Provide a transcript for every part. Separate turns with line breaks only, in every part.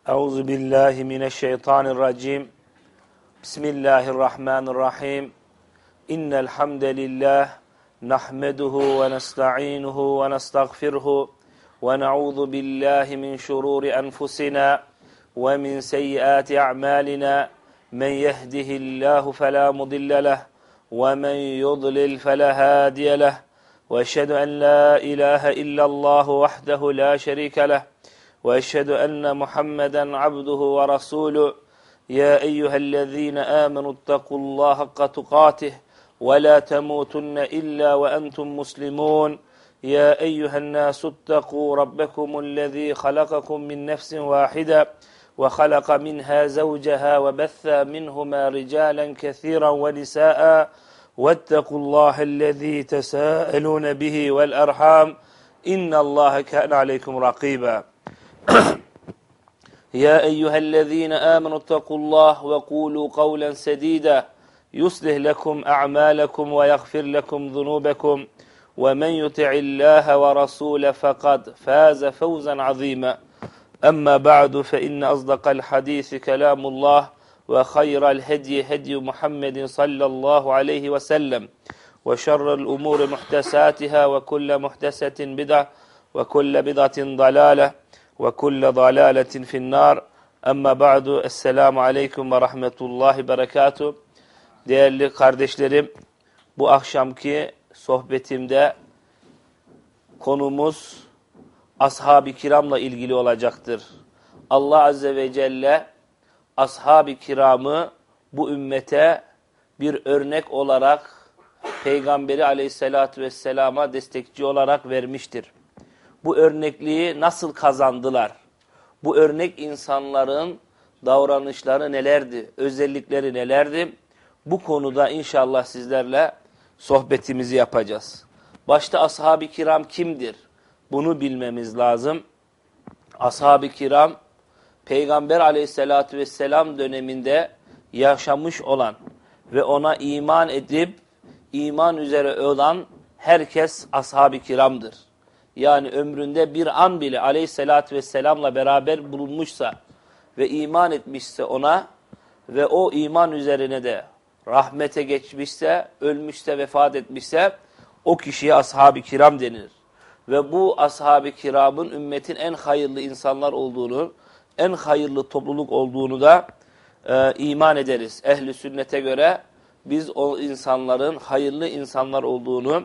Euzubillahimineşşeytanirracim. Bismillahirrahmanirrahim. İnnel hamdelellah nahmeduhu ve nestainuhu ve nestağfiruhu ve na'udzu billahi min şururi enfusina ve min seyyiati a'malina. Men yehdihillahu fela mudille leh ve men yudlil fela hadiye leh. Ve eşhedü en la ilahe illallah vahdehu la şerike leh. وأشهد أن محمدا عبده ورسوله يا أيها الذين آمنوا اتقوا الله حق تقاته ولا تموتن إلا وأنتم مسلمون يا أيها الناس اتقوا ربكم الذي خلقكم من نفس واحدة وخلق منها زوجها وبث منهما رجالا كثيرا ونساء واتقوا الله الذي تساءلون به والأرحام إن الله كان عليكم رقيبا يا أيها الذين آمنوا اتقوا الله وقولوا قولا سديدا يصلح لكم أعمالكم ويغفر لكم ذنوبكم ومن يطع الله ورسوله فقد فاز فوزا عظيما أما بعد فإن أصدق الحديث كلام الله وخير الهدي هدي محمد صلى الله عليه وسلم وشر الأمور محدثاتها وكل محدثة بدعة وكل بدعة ضلالة ve kulle dalaletin finnar. Amma ba'du. Esselamu aleyküm ve rahmetullahi berekatuh. Değerli kardeşlerim, bu akşamki sohbetimde konumuz ashab-ı kiramla ilgili olacaktır. Allah Azze ve Celle ashab-ı kiramı bu ümmete bir örnek olarak Peygamberi Aleyhisselatü Vesselam'a destekçi olarak vermiştir. Bu örnekliği nasıl kazandılar? Bu örnek insanların davranışları nelerdi? Özellikleri nelerdi? Bu konuda inşallah sizlerle sohbetimizi yapacağız. Başta ashab-ı kiram kimdir? Bunu bilmemiz lazım. Ashab-ı kiram, Peygamber Aleyhisselatü Vesselam döneminde yaşamış olan ve ona iman edip iman üzere olan herkes ashab-ı kiramdır. Yani ömründe bir an bile Aleyhisselatü Vesselam'la beraber bulunmuşsa ve iman etmişse ona ve o iman üzerine de rahmete geçmişse, ölmüşse, vefat etmişse o kişiye ashab-ı kiram denir. Ve bu ashab-ı kiramın ümmetin en hayırlı insanlar olduğunu, en hayırlı topluluk olduğunu da iman ederiz. Ehl-i sünnete göre biz o insanların hayırlı insanlar olduğunu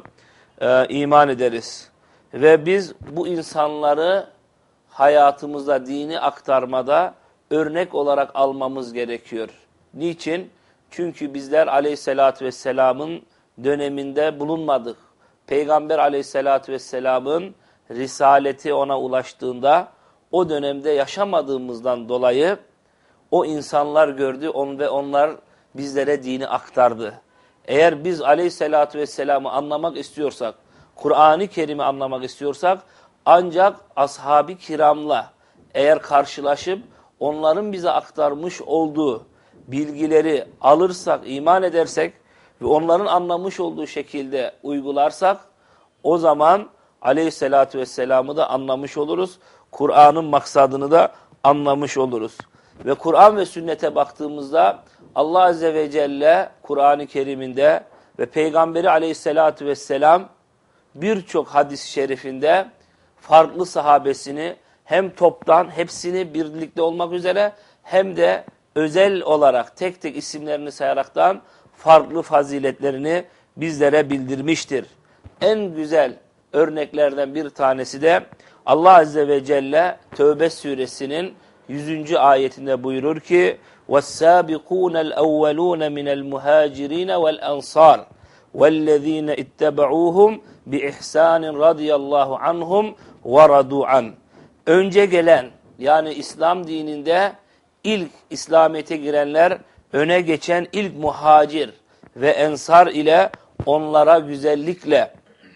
iman ederiz. Ve biz bu insanları hayatımızda, dini aktarmada örnek olarak almamız gerekiyor. Niçin? Çünkü bizler Aleyhisselatü Vesselam'ın döneminde bulunmadık. Peygamber Aleyhisselatü Vesselam'ın risaleti ona ulaştığında o dönemde yaşamadığımızdan dolayı o insanlar gördü ve onlar bizlere dini aktardı. Eğer biz Aleyhisselatü Vesselam'ı anlamak istiyorsak, Kur'an-ı Kerim'i anlamak istiyorsak ancak ashab-ı kiramla eğer karşılaşıp onların bize aktarmış olduğu bilgileri alırsak, iman edersek ve onların anlamış olduğu şekilde uygularsak o zaman Aleyhisselatü Vesselam'ı da anlamış oluruz. Kur'an'ın maksadını da anlamış oluruz. Ve Kur'an ve sünnete baktığımızda Allah Azze ve Celle Kur'an-ı Kerim'inde ve Peygamberi Aleyhisselatü Vesselam birçok hadis-i şerifinde farklı sahabesini hem toptan hepsini birlikte olmak üzere hem de özel olarak tek tek isimlerini sayaraktan farklı faziletlerini bizlere bildirmiştir. En güzel örneklerden bir tanesi de Allah Azze ve Celle Tevbe suresinin 100. ayetinde buyurur ki وَالسَّابِقُونَ الْاَوَّلُونَ مِنَ الْمُهَاجِرِينَ وَالْاَنْصَارِ وَالَّذ۪ينَ اتَّبَعُوهُمْ بِإِحْسَانٍ رَضِيَ اللّٰهُ عَنْهُمْ وَرَضُوا عَنْهُ. Önce gelen, yani İslam dininde ilk İslamiyet'e girenler, öne geçen ilk muhacir ve ensar ile onlara güzellikle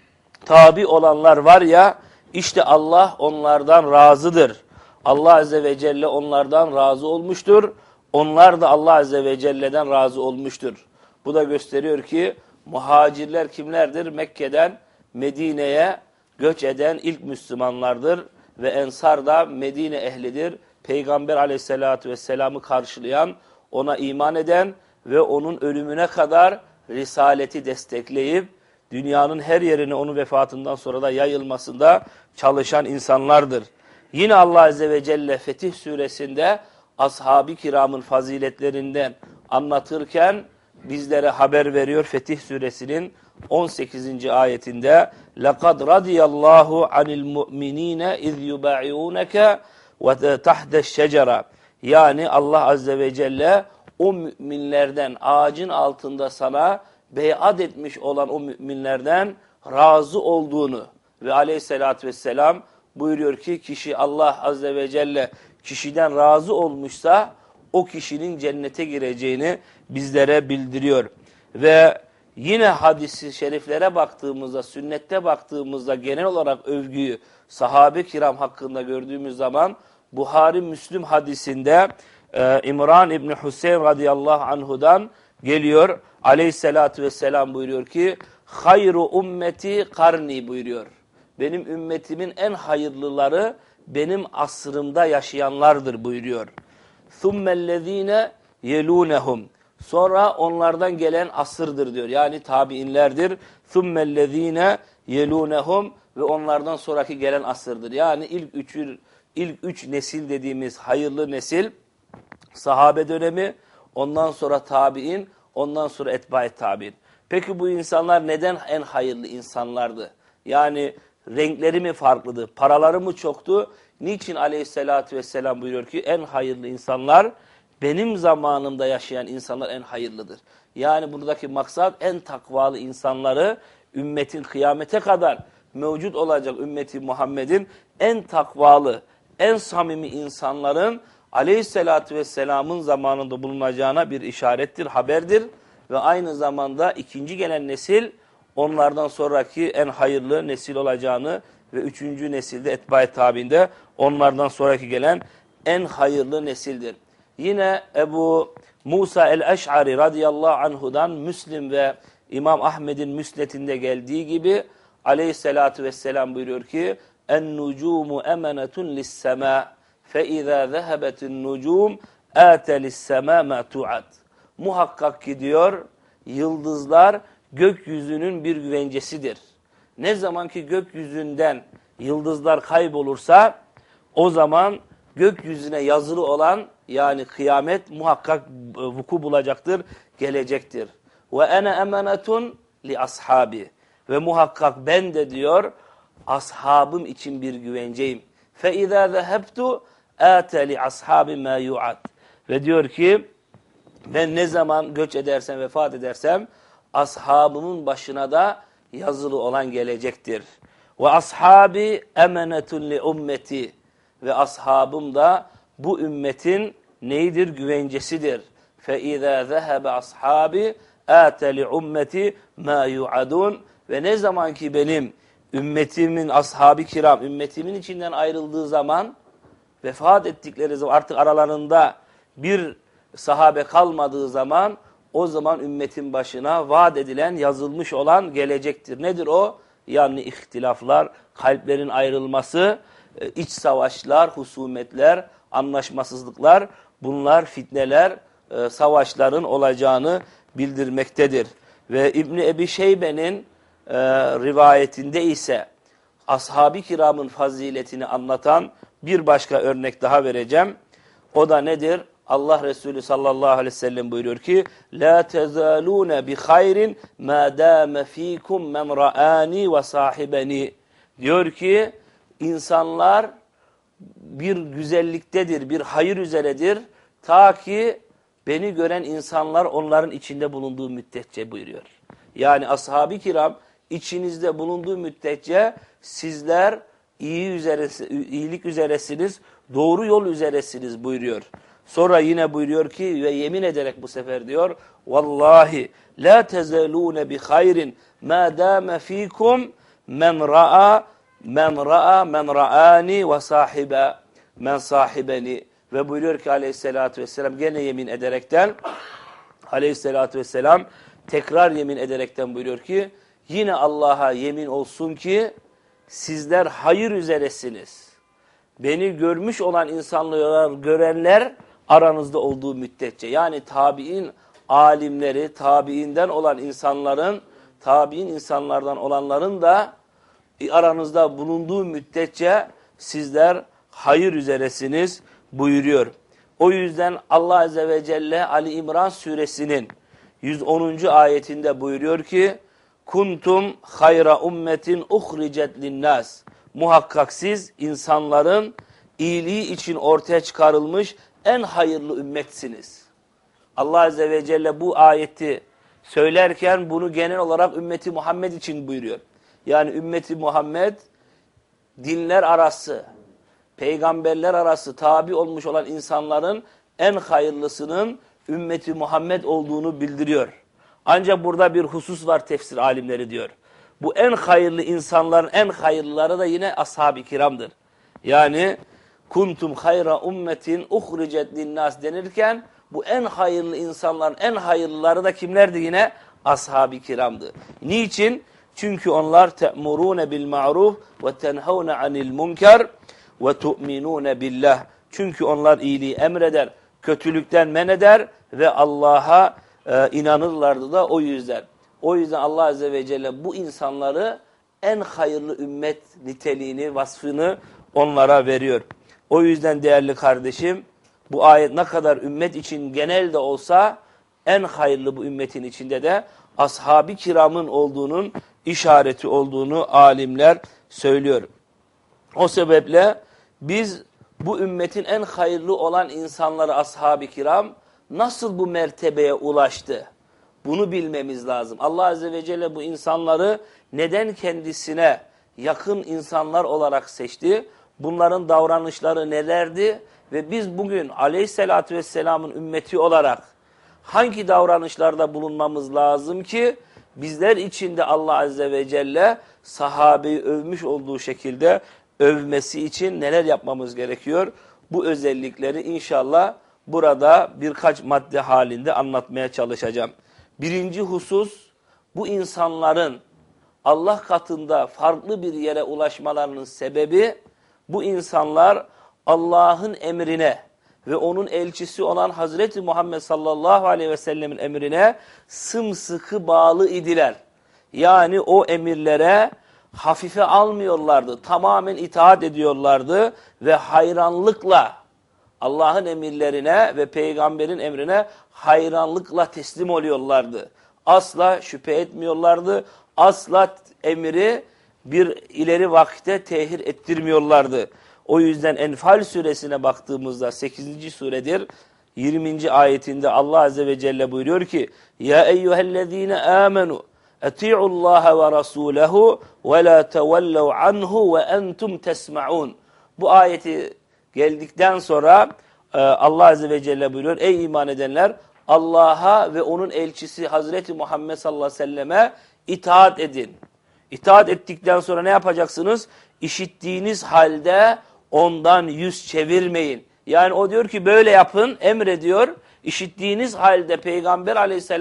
tabi olanlar var ya, işte Allah onlardan razıdır. Allah Azze ve Celle onlardan razı olmuştur. Onlar da Allah Azze ve Celle'den razı olmuştur. Bu da gösteriyor ki muhacirler kimlerdir? Mekke'den Medine'ye göç eden ilk Müslümanlardır ve ensar da Medine ehlidir. Peygamber aleyhissalatü vesselam'ı karşılayan, ona iman eden ve onun ölümüne kadar risaleti destekleyip dünyanın her yerine onun vefatından sonra da yayılmasında çalışan insanlardır. Yine Allah Azze ve Celle Fetih Suresinde ashab-ı kiramın faziletlerinden anlatırken bizlere haber veriyor. Fetih Suresinin 18. ayetinde لَقَدْ رَضِيَ اللّٰهُ عَنِ الْمُؤْمِن۪ينَ اِذْ يُبَعِعُونَكَ وَتَحْدَ الشَّجَرَةِ Yani Allah Azze ve Celle o müminlerden, ağacın altında sana beyat etmiş olan o müminlerden razı olduğunu ve aleyhissalatü vesselam buyuruyor ki kişi Allah Azze ve Celle kişiden razı olmuşsa o kişinin cennete gireceğini bizlere bildiriyor. Ve yine hadis-i şeriflere baktığımızda, sünnette baktığımızda genel olarak övgüyü sahabe-i kiram hakkında gördüğümüz zaman Buhari Müslim hadisinde İmran İbni Hüseyin radıyallahu anhudan geliyor. Aleyhissalatü vesselam buyuruyor ki hayru ümmeti karni buyuruyor. Benim ümmetimin en hayırlıları benim asrımda yaşayanlardır buyuruyor. Thummellezine yelunehum. Sonra onlardan gelen asırdır diyor. Yani tabiinlerdir. Thummellezine yelunehum ve onlardan sonraki gelen asırdır. Yani ilk üç nesil dediğimiz hayırlı nesil sahabe dönemi, ondan sonra tabiin, ondan sonra etba-i tabiin. Peki bu insanlar neden en hayırlı insanlardı? Yani renkleri mi farklıdı? Paraları mı çoktu? Niçin aleyhissalatü vesselam buyuruyor ki en hayırlı insanlar benim zamanımda yaşayan insanlar en hayırlıdır. Yani buradaki maksat en takvalı insanları ümmetin kıyamete kadar mevcut olacak ümmeti Muhammed'in en takvalı, en samimi insanların aleyhissalatü vesselamın zamanında bulunacağına bir işarettir, haberdir. Ve aynı zamanda ikinci gelen nesil onlardan sonraki en hayırlı nesil olacağını ve üçüncü nesilde etba-i tabiinde onlardan sonraki gelen en hayırlı nesildir. Yine Ebu Musa el-Eş'ari radıyallahu anhudan Müslim ve İmam Ahmed'in müsnetinde geldiği gibi aleyhissalatü vesselam buyuruyor ki en-nucumu emenetun lis-semâ fe-izâ zehebetin nucum âte lis-semâ mâ tu'ad. Muhakkak ki diyor yıldızlar gökyüzünün bir güvencesidir. Ne zaman ki gökyüzünden yıldızlar kaybolursa o zaman gökyüzüne yazılı olan yani kıyamet muhakkak vuku bulacaktır, gelecektir. Ve ene emanetun li ashabi. Ve muhakkak ben de diyor ashabım için bir güvenceyim. Fe izâ zehebtu âte li ashabi mâ yu'ad. Ve diyor ki ben ne zaman göç edersem, vefat edersem ashabımın başına da yazılı olan gelecektir. Ve ashabi emanetun li ümmeti. Ve ashabım da bu ümmetin neydir? Güvencesidir. فَاِذَا ذَهَبَ ashabi اَتَ لِعُمَّتِ مَا يُعَدُونَ. Ve ne zaman ki benim ümmetimin, ashab-ı kiram, ümmetimin içinden ayrıldığı zaman, vefat ettikleri zaman, artık aralarında bir sahabe kalmadığı zaman, o zaman ümmetin başına vaat edilen, yazılmış olan gelecektir. Nedir o? Yani ihtilaflar, kalplerin ayrılması, iç savaşlar, husumetler, anlaşmasızlıklar, bunlar fitneler, savaşların olacağını bildirmektedir. Ve İbni Ebi Şeybe'nin rivayetinde ise ashab-ı kiramın faziletini anlatan bir başka örnek daha vereceğim. O da nedir? Allah Resulü sallallahu aleyhi ve sellem buyuruyor ki لَا تَزَالُونَ بِخَيْرٍ مَا دَامَ ف۪يكُمْ مَنْ رَآنِي وَصَاحِبَنِي. Diyor ki insanlar bir güzelliktedir, bir hayır üzeredir. Ta ki beni gören insanlar onların içinde bulunduğu müddetçe buyuruyor. Yani ashab-ı kiram içinizde bulunduğu müddetçe sizler iyilik üzeresiniz, doğru yol üzeresiniz buyuruyor. Sonra yine buyuruyor ki ve yemin ederek bu sefer diyor vallahi la tezalune bi hayrin ma dama fikum men ra'ani ve sahibe men sahibeni. Ve buyuruyor ki aleyhissalatü vesselam gene yemin ederekten aleyhissalatü vesselam tekrar yemin ederekten buyuruyor ki yine Allah'a yemin olsun ki sizler hayır üzeresiniz. beni görmüş olan insanları görenler aranızda olduğu müddetçe. Yani tabi'in alimleri, tabi'inden olan insanların, tabi'in insanlardan olanların da aranızda bulunduğu müddetçe sizler hayır üzeresiniz buyuruyor. O yüzden Allah Azze ve Celle Ali İmran suresinin 110. ayetinde buyuruyor ki kuntum hayra ummetin uhricet linnas. Muhakkak siz insanların iyiliği için ortaya çıkarılmış en hayırlı ümmetsiniz. Allah Azze ve Celle bu ayeti söylerken bunu genel olarak ümmeti Muhammed için buyuruyor. Yani ümmeti Muhammed dinler arası, peygamberler arası tabi olmuş olan insanların en hayırlısının ümmeti Muhammed olduğunu bildiriyor. Ancak burada bir husus var tefsir alimleri diyor. Bu en hayırlı insanların en hayırlıları da yine ashab-ı kiramdır. Yani kuntum hayra ummetin uhricet linnas denirken bu en hayırlı insanların en hayırlıları da kimlerdi yine? Ashab-ı kiramdı. Niçin? Çünkü onlar te'murune bil ma'ruf ve tenhavne anil munker ve tu'minune billah. Çünkü onlar iyiliği emreder, kötülükten men eder ve Allah'a inanırlardı da o yüzden. O yüzden Allah Azze ve Celle bu insanları en hayırlı ümmet niteliğini, vasfını onlara veriyor. O yüzden değerli kardeşim, bu ayet ne kadar ümmet için genel de olsa en hayırlı bu ümmetin içinde de ashab-ı kiramın olduğunun işareti olduğunu alimler söylüyor. O sebeple biz bu ümmetin en hayırlı olan insanları ashab-ı kiram nasıl bu mertebeye ulaştı? Bunu bilmemiz lazım. Allah Azze ve Celle bu insanları neden kendisine yakın insanlar olarak seçti? Bunların davranışları nelerdi? Ve biz bugün Aleyhisselatü Vesselam'ın ümmeti olarak hangi davranışlarda bulunmamız lazım ki bizler için de Allah Azze ve Celle sahabeyi övmüş olduğu şekilde övmesi için neler yapmamız gerekiyor? Bu özellikleri inşallah burada birkaç madde halinde anlatmaya çalışacağım. Birinci husus, bu insanların Allah katında farklı bir yere ulaşmalarının sebebi, bu insanlar Allah'ın emrine ve onun elçisi olan Hazreti Muhammed sallallahu aleyhi ve sellemin emrine sımsıkı bağlı idiler. Yani o emirlere hafife almıyorlardı, tamamen itaat ediyorlardı ve hayranlıkla Allah'ın emirlerine ve peygamberin emrine hayranlıkla teslim oluyorlardı. Asla şüphe etmiyorlardı, asla emri bir ileri vakitte tehir ettirmiyorlardı. O yüzden Enfal suresine baktığımızda 8. suredir. 20. ayetinde Allah Azze ve Celle buyuruyor ki Ya eyyühellezine amenu eti'ullaha ve rasulehu ve la tevellev anhu ve entum tesma'un. Bu ayeti geldikten sonra Allah Azze ve Celle buyuruyor ey iman edenler Allah'a ve onun elçisi Hazreti Muhammed sallallahu aleyhi ve selleme itaat edin. İtaat ettikten sonra ne yapacaksınız? İşittiğiniz halde ondan yüz çevirmeyin. Yani o diyor ki böyle yapın, emrediyor. İşittiğiniz halde Peygamber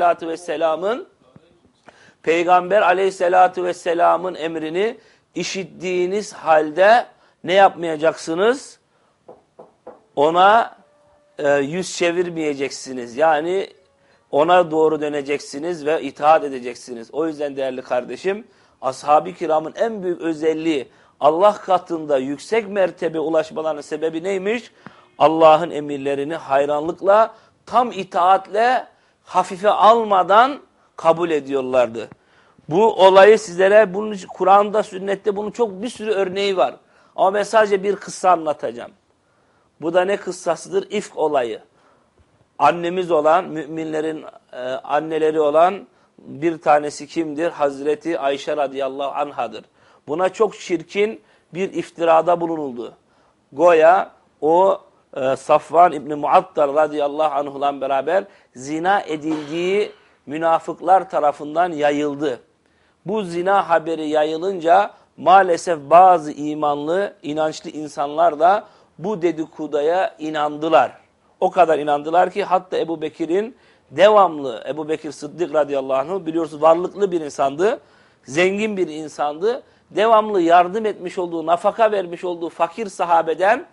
aleyhissalatü vesselamın emrini işittiğiniz halde ne yapmayacaksınız? Ona yüz çevirmeyeceksiniz. Yani ona doğru döneceksiniz ve itaat edeceksiniz. O yüzden değerli kardeşim, ashab-ı kiramın en büyük özelliği Allah katında yüksek mertebe ulaşmalarının sebebi neymiş? Allah'ın emirlerini hayranlıkla, tam itaatle, hafife almadan kabul ediyorlardı. Bu olayı sizlere, Kur'an'da, sünnette bunun çok bir sürü örneği var. Ama ben sadece bir kıssa anlatacağım. Bu da ne kıssasıdır? İfk olayı. Annemiz olan, müminlerin anneleri olan bir tanesi kimdir? Hazreti Ayşe radıyallahu anhadır. Buna çok çirkin bir iftirada bulunuldu. Goya o Safvan İbni Muattar radıyallahu anh'la beraber zina edildiği münafıklar tarafından yayıldı. Bu zina haberi yayılınca maalesef bazı imanlı, inançlı insanlar da bu dedikoduya inandılar. O kadar inandılar ki hatta Ebu Bekir'in devamlı, Ebu Bekir Sıddık radıyallahu anh biliyorsunuz varlıklı bir insandı, zengin bir insandı. devamlı yardım etmiş olduğu, nafaka vermiş olduğu fakir sahabeden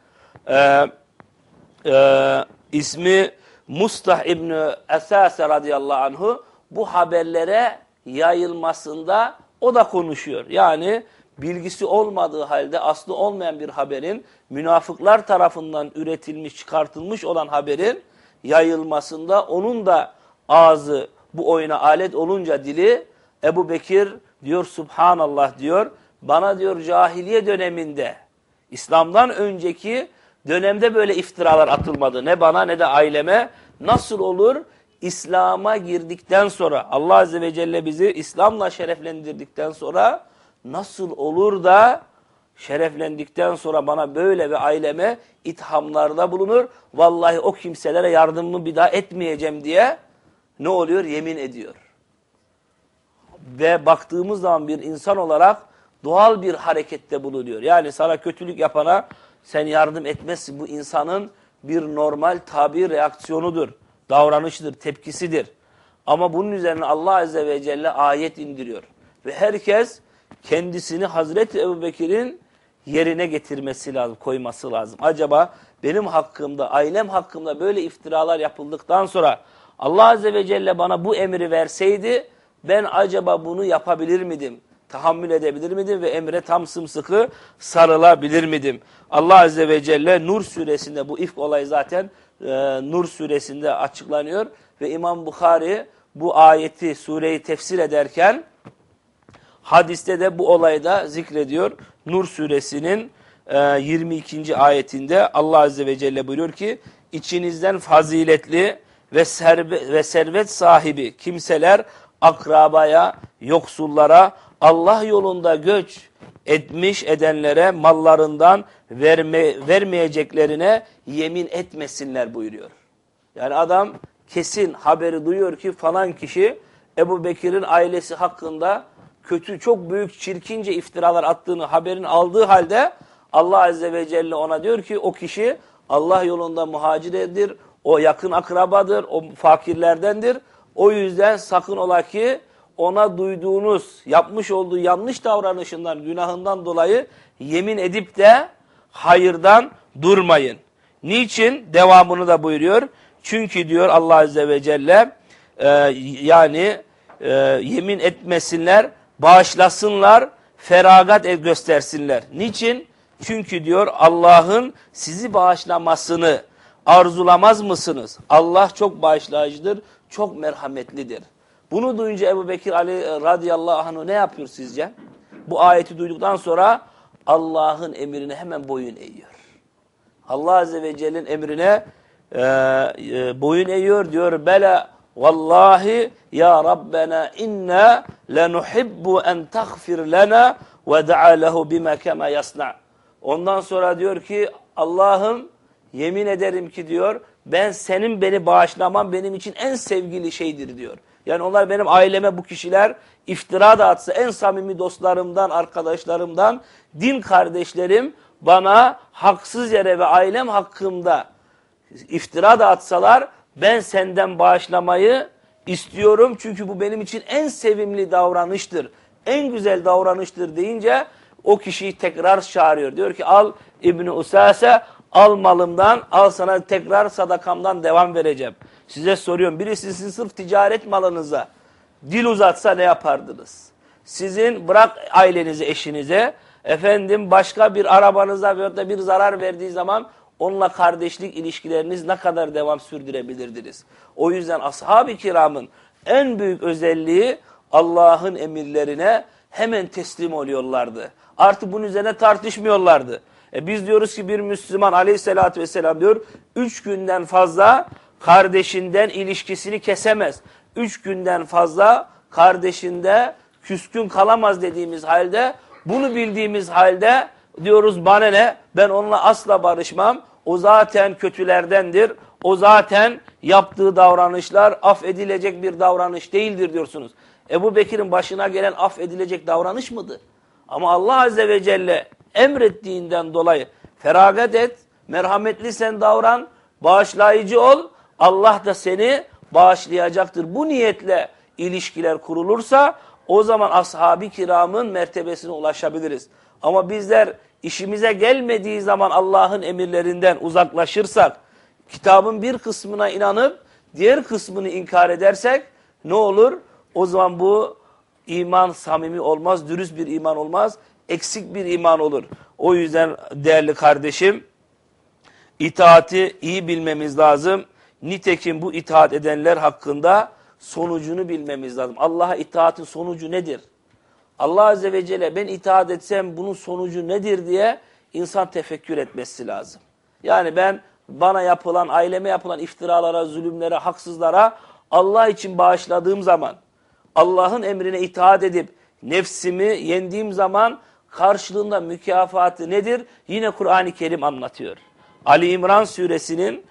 ismi Mustah İbni Esase radıyallahu anhu bu haberlere yayılmasında o da konuşuyor. Yani bilgisi olmadığı halde aslı olmayan bir haberin, münafıklar tarafından üretilmiş, çıkartılmış olan haberin yayılmasında onun da ağzı bu oyuna alet olunca dili, Ebu Bekir diyor Subhanallah diyor, bana diyor cahiliye döneminde, İslam'dan önceki dönemde böyle iftiralar atılmadı. Ne bana ne de aileme. Nasıl olur? İslam'a girdikten sonra, Allah Azze ve Celle bizi İslam'la şereflendirdikten sonra, nasıl olur da şereflendikten sonra bana böyle ve aileme ithamlarda bulunur. Vallahi o kimselere yardımımı bir daha etmeyeceğim diye ne oluyor? Yemin ediyor. Ve baktığımız zaman bir insan olarak doğal bir harekette bulunuyor. Yani sana kötülük yapana sen yardım etmezsin. Bu insanın bir normal tabi reaksiyonudur, davranışıdır, tepkisidir. Ama bunun üzerine Allah Azze ve Celle ayet indiriyor. Ve herkes kendisini Hazreti Ebubekir'in yerine getirmesi lazım, koyması lazım. Acaba benim hakkımda, ailem hakkımda böyle iftiralar yapıldıktan sonra Allah Azze ve Celle bana bu emri verseydi ben acaba bunu yapabilir miydim? Tahammül edebilir miydim ve emre tam sımsıkı sarılabilir miydim? Allah Azze ve Celle Nur suresinde, bu ifk olayı zaten Nur suresinde açıklanıyor. Ve İmam Bukhari bu ayeti, sureyi tefsir ederken hadiste de bu olayı da zikrediyor. Nur suresinin 22. ayetinde Allah Azze ve Celle buyuruyor ki, içinizden faziletli ve servet sahibi kimseler akrabaya, yoksullara, Allah yolunda göç etmiş edenlere mallarından vermeyeceklerine yemin etmesinler buyuruyor. Yani adam kesin haberi duyuyor ki falan kişi Ebu Bekir'in ailesi hakkında kötü, çok büyük, çirkince iftiralar attığını haberini aldığı halde Allah Azze ve Celle ona diyor ki o kişi Allah yolunda muhacirdir, o yakın akrabadır, o fakirlerdendir. O yüzden sakın ola ki ona duyduğunuz, yapmış olduğu yanlış davranışından, günahından dolayı yemin edip de hayırdan durmayın. Niçin? Devamını da buyuruyor. Çünkü diyor Allah Azze ve Celle yemin etmesinler, bağışlasınlar, feragat göstersinler. Niçin? Çünkü diyor Allah'ın sizi bağışlamasını arzulamaz mısınız? Allah çok bağışlayıcıdır, çok merhametlidir. Bunu duyunca Ebu Bekir Ali radıyallahu anh ne yapıyor sizce? Bu ayeti duyduktan sonra Allah'ın emrine hemen boyun eğiyor. Allah Azze ve Celle'nin emrine boyun eğiyor diyor. Bela vallahi ya Rabbena inna lenuhibbu en tagfir lana ve da'a lehu bima kema yasna. Ondan sonra diyor ki Allah'ım yemin ederim ki diyor ben senin beni bağışlaman benim için en sevgili şeydir diyor. Yani onlar benim aileme, bu kişiler iftira da atsa, en samimi dostlarımdan, arkadaşlarımdan, din kardeşlerim bana haksız yere ve ailem hakkında iftira da atsalar ben senden bağışlamayı istiyorum. Çünkü bu benim için en sevimli davranıştır, en güzel davranıştır deyince o kişiyi tekrar çağırıyor. Diyor ki al İbni Usase, al malımdan, al sana tekrar sadakamdan devam vereceğim. Size soruyorum, birisi sizin sırf ticaret malınıza dil uzatsa ne yapardınız? Sizin bırak ailenizi, eşinize, efendim başka bir arabanıza veyahut da bir zarar verdiği zaman onunla kardeşlik ilişkileriniz ne kadar devam sürdürebilirdiniz? O yüzden ashab-ı kiramın en büyük özelliği Allah'ın emirlerine hemen teslim oluyorlardı. Artık bunun üzerine tartışmıyorlardı. Biz diyoruz ki bir Müslüman aleyhissalatü vesselam diyor 3 günden fazla kardeşinden ilişkisini kesemez. 3 günden fazla kardeşinde küskün kalamaz dediğimiz halde, bunu bildiğimiz halde diyoruz bana ne, ben onunla asla barışmam. O zaten kötülerdendir. O zaten yaptığı davranışlar affedilecek bir davranış değildir diyorsunuz. Ebu Bekir'in başına gelen affedilecek davranış mıdır? Ama Allah Azze ve Celle emrettiğinden dolayı feragat et, merhametli sen davran, bağışlayıcı ol, Allah da seni bağışlayacaktır. Bu niyetle ilişkiler kurulursa O zaman ashab-ı kiramın mertebesine ulaşabiliriz. Ama bizler işimize gelmediği zaman Allah'ın emirlerinden uzaklaşırsak, kitabın bir kısmına inanıp diğer kısmını inkar edersek ne olur? O zaman bu iman samimi olmaz, dürüst bir iman olmaz, eksik bir iman olur. O yüzden değerli kardeşim, itaati iyi bilmemiz lazım. Nitekim bu itaat edenler hakkında sonucunu bilmemiz lazım. Allah'a itaatin sonucu nedir? Allah Azze ve Celle ben itaat etsem bunun sonucu nedir diye insan tefekkür etmesi lazım. Yani ben bana yapılan, aileme yapılan iftiralara, zulümlere, haksızlara Allah için bağışladığım zaman, Allah'ın emrine itaat edip nefsimi yendiğim zaman karşılığında mükafatı nedir? Yine Kur'an-ı Kerim anlatıyor. Ali İmran suresinin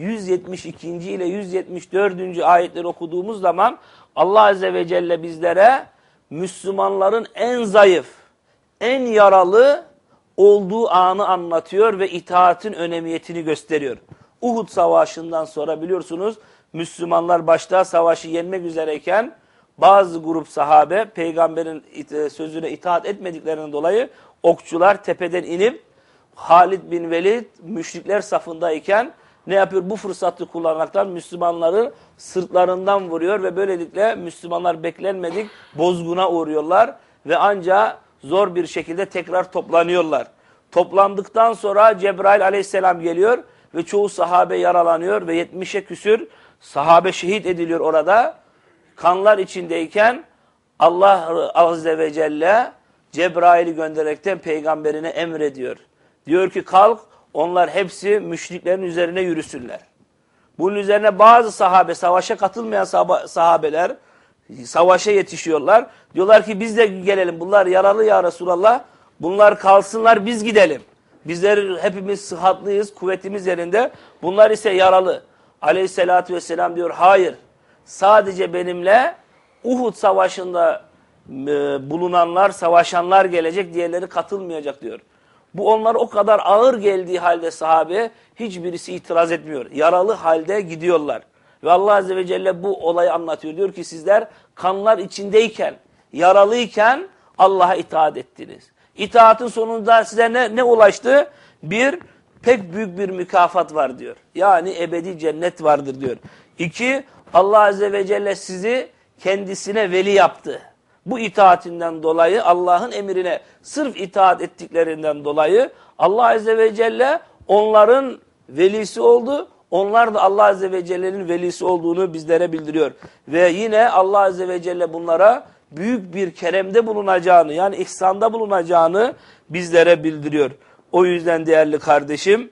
172. ile 174. ayetleri okuduğumuz zaman Allah Azze ve Celle bizlere Müslümanların en zayıf, en yaralı olduğu anı anlatıyor ve itaatin önemiyetini gösteriyor. Uhud Savaşı'ndan sonra biliyorsunuz Müslümanlar başta savaşı yenmek üzereyken bazı grup sahabe peygamberin sözüne itaat etmediklerinden dolayı okçular tepeden inip Halid bin Velid müşrikler safındayken ne yapıyor? Bu fırsatı kullanaraktan Müslümanları sırtlarından vuruyor ve böylelikle Müslümanlar beklenmedik bozguna uğruyorlar ve ancak zor bir şekilde tekrar toplanıyorlar. Toplandıktan sonra Cebrail aleyhisselam geliyor ve çoğu sahabe yaralanıyor ve 70'e küsür sahabe şehit ediliyor orada. Kanlar içindeyken Allah Azze ve Celle Cebrail'i göndererekten peygamberine emrediyor. Diyor ki kalk onlar hepsi müşriklerin üzerine yürüsünler. Bunun üzerine bazı sahabe, savaşa katılmayan sahabeler savaşa yetişiyorlar. Diyorlar ki biz de gelelim. Bunlar yaralı ya Resulallah. Bunlar kalsınlar biz gidelim. Bizler hepimiz sıhhatlıyız, kuvvetimiz yerinde. Bunlar ise yaralı. Aleyhissalatü vesselam diyor hayır. Sadece benimle Uhud savaşında bulunanlar, savaşanlar gelecek, diğerleri katılmayacak diyor. Bu onlar o kadar ağır geldiği halde sahabe hiçbirisi itiraz etmiyor. Yaralı halde gidiyorlar. Ve Allah Azze ve Celle bu olayı anlatıyor. Diyor ki sizler kanlar içindeyken, yaralıyken Allah'a itaat ettiniz. İtaatın sonunda size ne ulaştı? Bir, pek büyük bir mükafat var diyor. Yani ebedi cennet vardır diyor. İki, Allah Azze ve Celle sizi kendisine veli yaptı. Bu itaatinden dolayı Allah'ın emrine sırf itaat ettiklerinden dolayı Allah Azze ve Celle onların velisi oldu. Onlar da Allah Azze ve Celle'nin velisi olduğunu bizlere bildiriyor. Ve yine Allah Azze ve Celle bunlara büyük bir keremde bulunacağını yani ihsanda bulunacağını bizlere bildiriyor. O yüzden değerli kardeşim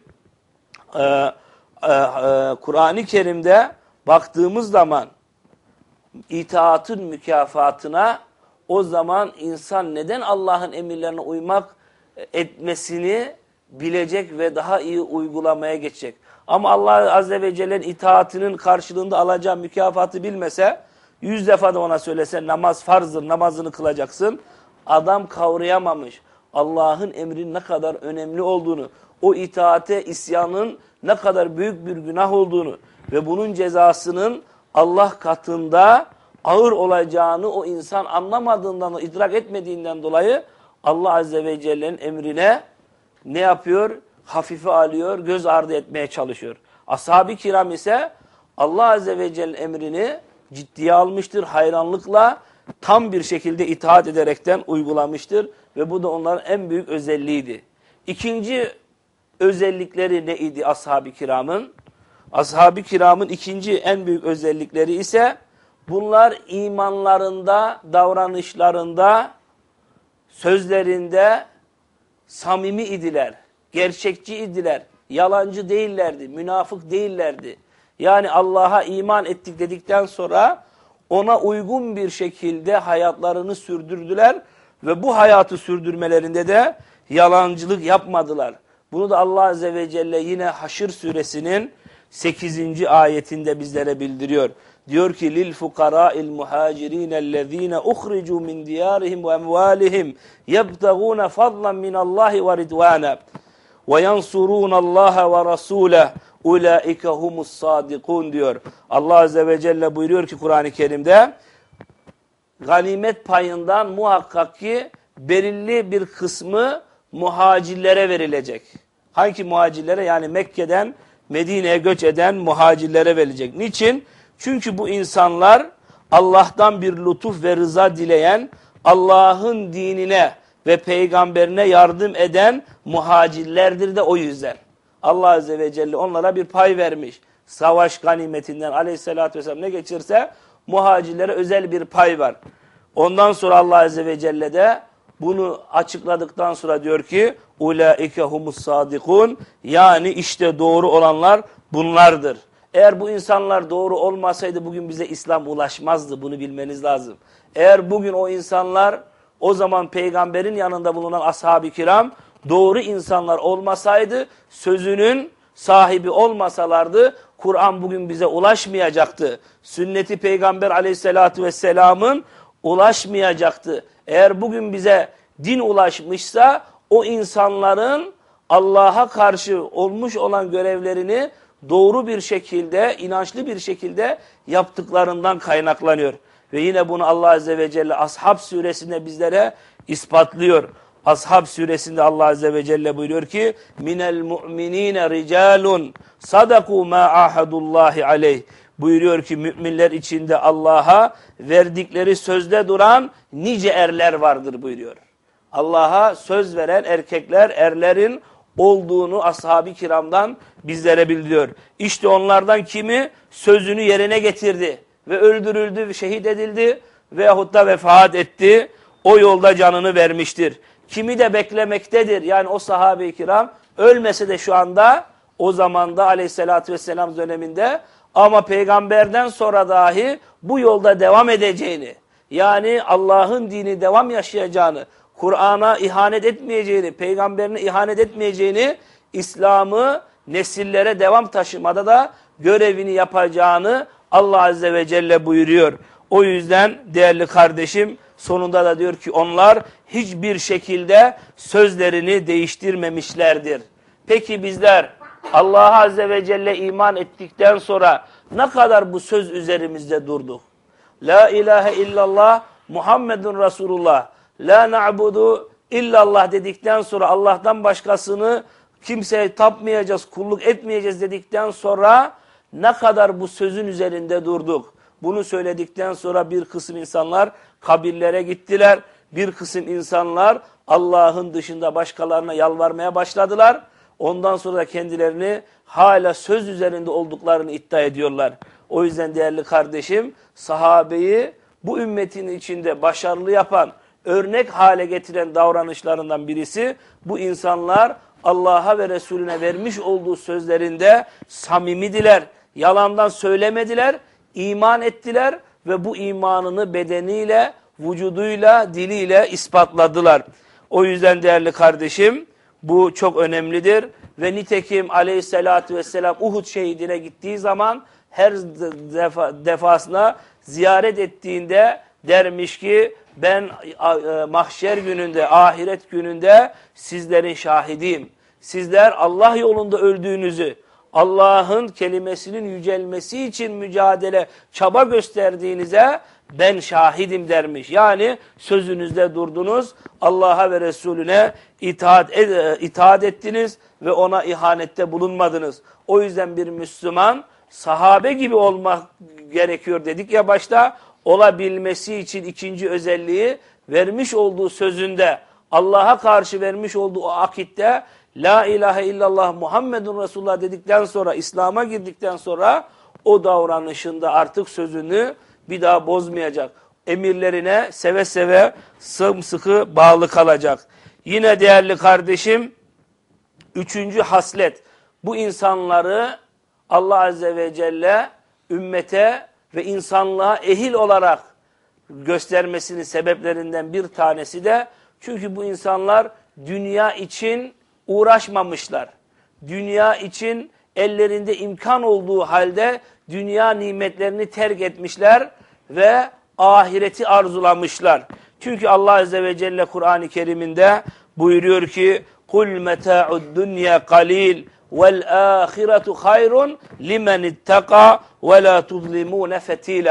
Kur'an-ı Kerim'de baktığımız zaman itaatın mükafatına o zaman insan neden Allah'ın emirlerine uymak etmesini bilecek ve daha iyi uygulamaya geçecek. Ama Allah Azze ve Celle'nin itaatinin karşılığında alacağı mükafatı bilmese 100 defa da ona söylese namaz farzdır, namazını kılacaksın. Adam kavrayamamış Allah'ın emrinin ne kadar önemli olduğunu, o itaate isyanın ne kadar büyük bir günah olduğunu ve bunun cezasının Allah katında ağır olacağını o insan anlamadığından, idrak etmediğinden dolayı Allah Azze ve Celle'nin emrine ne yapıyor? Hafife alıyor, göz ardı etmeye çalışıyor. Ashab-ı kiram ise Allah Azze ve Celle'nin emrini ciddiye almıştır, hayranlıkla tam bir şekilde itaat ederekten uygulamıştır ve bu da onların en büyük özelliğiydi. İkinci özellikleri neydi ashab-ı kiramın? Ashab-ı kiramın ikinci en büyük özellikleri ise bunlar imanlarında, davranışlarında, sözlerinde samimi idiler, gerçekçi idiler, yalancı değillerdi, münafık değillerdi. Yani Allah'a iman ettik dedikten sonra ona uygun bir şekilde hayatlarını sürdürdüler ve bu hayatı sürdürmelerinde de yalancılık yapmadılar. Bunu da Allah Azze ve Celle yine Haşr suresinin 8. ayetinde bizlere bildiriyor. Diyor ki lil fukara'il muhacirinellezine uhricu min diyarihim ve emvalihim yebtaguna fadlan min Allahi ve ridwana ve yansurunallaha ve rasulehu ulaike humus sadikun diyor. Allah Azze ve Celle buyuruyor ki Kur'an-ı Kerim'de ganimet payından muhakkak ki belirli bir kısmı muhacirlere verilecek. Hangi muhacirlere? Yani Mekke'den Medine'ye göç eden muhacirlere verilecek. Niçin? Çünkü bu insanlar Allah'tan bir lütuf ve rıza dileyen, Allah'ın dinine ve peygamberine yardım eden muhacirlerdir de o yüzden. Allah Azze ve Celle onlara bir pay vermiş. Savaş ganimetinden aleyhissalatü vesselam ne geçirse muhacirlere özel bir pay var. Ondan sonra Allah Azze ve Celle de bunu açıkladıktan sonra diyor ki ulaike humus sadikun, yani işte doğru olanlar bunlardır. Eğer bu insanlar doğru olmasaydı bugün bize İslam ulaşmazdı. Bunu bilmeniz lazım. Eğer bugün o insanlar, o zaman peygamberin yanında bulunan ashab-ı kiram doğru insanlar olmasaydı, sözünün sahibi olmasalardı Kur'an bugün bize ulaşmayacaktı. Sünneti peygamber aleyhissalatü vesselamın ulaşmayacaktı. Eğer bugün bize din ulaşmışsa o insanların Allah'a karşı olmuş olan görevlerini doğru bir şekilde, inançlı bir şekilde yaptıklarından kaynaklanıyor. Ve yine bunu Allah Azze ve Celle Ashab suresinde bizlere ispatlıyor. Ashab suresinde Allah Azze ve Celle buyuruyor ki minel mu'minine ricalun sadaku ma ahadullahi aleyh. Buyuruyor ki müminler içinde Allah'a verdikleri sözde duran nice erler vardır buyuruyor. Allah'a söz veren erkekler, erlerin olduğunu ashab-ı kiramdan bizlere bildiriyor. İşte onlardan kimi sözünü yerine getirdi ve öldürüldü ve şehit edildi veyahut da vefat etti. O yolda canını vermiştir. Kimi de beklemektedir. Yani o sahabe-i kiram ölmese de şu anda, o zamanda aleyhissalatü vesselam döneminde, ama peygamberden sonra dahi bu yolda devam edeceğini, yani Allah'ın dini devam yaşayacağını, Kur'an'a ihanet etmeyeceğini, peygamberine ihanet etmeyeceğini, İslam'ı nesillere devam taşımada da görevini yapacağını Allah Azze ve Celle buyuruyor. O yüzden değerli kardeşim, sonunda da diyor ki onlar hiçbir şekilde sözlerini değiştirmemişlerdir. Peki bizler Allah Azze ve Celle iman ettikten sonra ne kadar bu söz üzerimizde durduk? La ilahe illallah Muhammedun Resulullah, la na'budu illallah dedikten sonra, Allah'tan başkasını kimseye tapmayacağız, kulluk etmeyeceğiz dedikten sonra ne kadar bu sözün üzerinde durduk? Bunu söyledikten sonra bir kısım insanlar kabirlere gittiler. Bir kısım insanlar Allah'ın dışında başkalarına yalvarmaya başladılar. Ondan sonra da kendilerini hala söz üzerinde olduklarını iddia ediyorlar. O yüzden değerli kardeşim, sahabeyi bu ümmetin içinde başarılı yapan, örnek hale getiren davranışlarından birisi, bu insanlar Allah'a ve Resulüne vermiş olduğu sözlerinde samimidiler, yalandan söylemediler, iman ettiler ve bu imanını bedeniyle, vücuduyla, diliyle ispatladılar. O yüzden değerli kardeşim, bu çok önemlidir ve nitekim aleyhissalatü vesselam Uhud şehidine gittiği zaman her defasında ziyaret ettiğinde dermiş ki ben mahşer gününde, ahiret gününde sizlerin şahidiyim. Sizler Allah yolunda öldüğünüzü, Allah'ın kelimesinin yücelmesi için mücadele, çaba gösterdiğinize ben şahidim dermiş. Yani sözünüzde durdunuz, Allah'a ve Resulüne itaat ettiniz ve ona ihanette bulunmadınız. O yüzden bir Müslüman sahabe gibi olmak gerekiyor dedik ya başta. Olabilmesi için ikinci özelliği, vermiş olduğu sözünde, Allah'a karşı vermiş olduğu o akitte, La ilahe illallah Muhammedun Resulullah dedikten sonra, İslam'a girdikten sonra o davranışında artık sözünü bir daha bozmayacak. Emirlerine seve seve sımsıkı bağlı kalacak. Yine değerli kardeşim, üçüncü haslet, bu insanları Allah Azze ve Celle ümmete ve insanlığa ehil olarak göstermesinin sebeplerinden bir tanesi de, çünkü bu insanlar dünya için uğraşmamışlar. Dünya için ellerinde imkan olduğu halde dünya nimetlerini terk etmişler ve ahireti arzulamışlar. Çünkü Allah Azze ve Celle Kur'an-ı Kerim'inde buyuruyor ki قُلْ مَتَاعُ الدُّنْيَا قَلِيلٌ وَالْآخِرَةُ خَيْرٌ لِمَنِ اتَّقَى وَلَا تُظْلِمُونَ فَتِيلًا.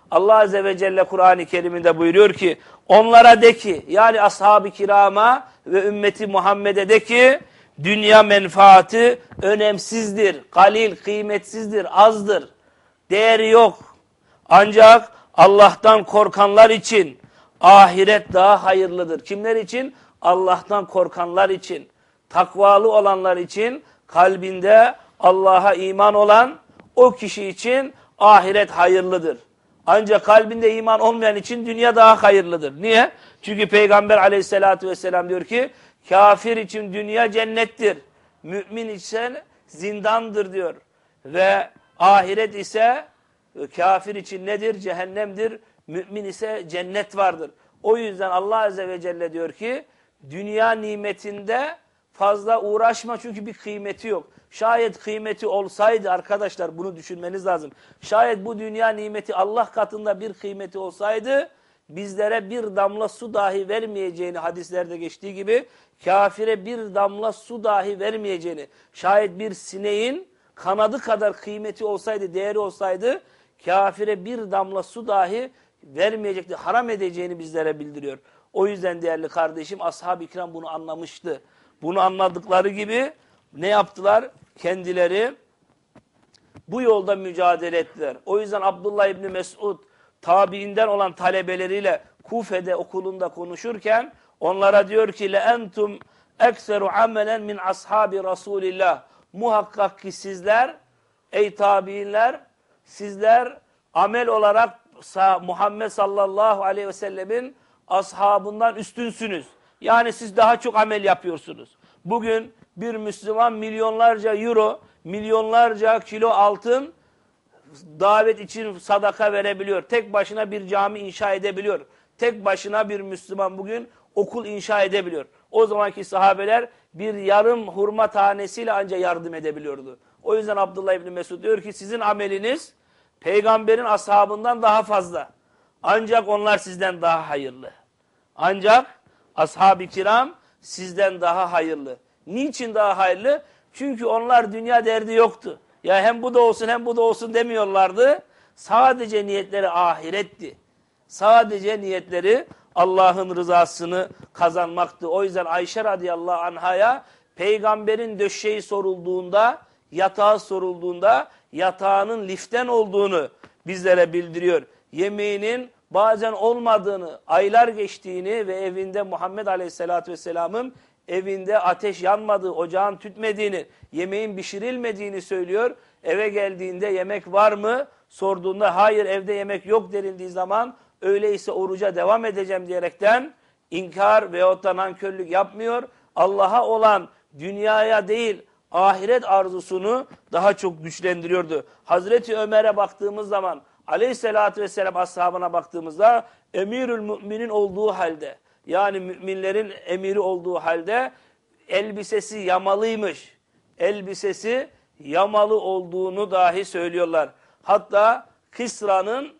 Allah Azze ve Celle Kur'an-ı Kerim'inde buyuruyor ki onlara de ki yani ashab-ı kirama ve ümmeti Muhammed'e de ki dünya menfaati önemsizdir, kalil, kıymetsizdir, azdır, değeri yok. Ancak Allah'tan korkanlar için ahiret daha hayırlıdır. Kimler için? Allah'tan korkanlar için, takvalı olanlar için, kalbinde Allah'a iman olan o kişi için ahiret hayırlıdır. Ancak kalbinde iman olmayan için dünya daha hayırlıdır. Niye? Çünkü Peygamber aleyhissalatü vesselam diyor ki kafir için dünya cennettir. Mümin için zindandır diyor. Ve ahiret ise kafir için nedir? Cehennemdir. Mümin ise cennet vardır. O yüzden Allah Azze ve Celle diyor ki dünya nimetinde fazla uğraşma çünkü bir kıymeti yok. Şayet kıymeti olsaydı arkadaşlar bunu düşünmeniz lazım. Şayet bu dünya nimeti Allah katında bir kıymeti olsaydı bizlere bir damla su dahi vermeyeceğini hadislerde geçtiği gibi kafire bir damla su dahi vermeyeceğini şayet bir sineğin kanadı kadar kıymeti olsaydı değeri olsaydı kafire bir damla su dahi vermeyecekti, haram edeceğini bizlere bildiriyor. O yüzden değerli kardeşim ashab-ı kiram bunu anlamıştı. Bunu anladıkları gibi ne yaptılar? Kendileri bu yolda mücadele ettiler. O yüzden Abdullah İbni Mesud tabiinden olan talebeleriyle Kufe'de okulunda konuşurken onlara diyor ki لَاَنْتُمْ اَكْسَرُ عَمَلًا min ashabi Rasulillah. Muhakkak ki sizler ey tabiinler sizler amel olarak Muhammed sallallahu aleyhi ve sellemin ashabından üstünsünüz. Yani siz daha çok amel yapıyorsunuz. Bugün bir Müslüman milyonlarca euro, milyonlarca kilo altın davet için sadaka verebiliyor. Tek başına bir cami inşa edebiliyor. Tek başına bir Müslüman bugün okul inşa edebiliyor. O zamanki sahabeler bir yarım hurma tanesiyle ancak yardım edebiliyordu. O yüzden Abdullah İbni Mesud diyor ki sizin ameliniz peygamberin ashabından daha fazla. Ancak onlar sizden daha hayırlı. Ancak ashab-ı kiram sizden daha hayırlı. Niçin daha hayırlı? Çünkü onlar dünya derdi yoktu. Ya hem bu da olsun hem bu da olsun demiyorlardı. Sadece niyetleri ahiretti. Sadece niyetleri Allah'ın rızasını kazanmaktı. O yüzden Ayşe radıyallahu anhaya peygamberin döşeği sorulduğunda, yatağı sorulduğunda yatağının liften olduğunu bizlere bildiriyor. Yemeğinin bazen olmadığını, aylar geçtiğini ve evinde Muhammed Aleyhisselatü Vesselam'ın evinde ateş yanmadığı, ocağın tütmediğini, yemeğin pişirilmediğini söylüyor. Eve geldiğinde yemek var mı sorduğunda hayır evde yemek yok denildiği zaman öyleyse oruca devam edeceğim diyerekten inkar veyahut da nankörlük yapmıyor. Allah'a olan dünyaya değil ahiret arzusunu daha çok güçlendiriyordu. Hazreti Ömer'e baktığımız zaman Aleyhisselatü Vesselam ashabına baktığımızda emirül müminin olduğu halde yani müminlerin emiri olduğu halde elbisesi yamalıymış. Elbisesi yamalı olduğunu dahi söylüyorlar. Hatta Kisra'nın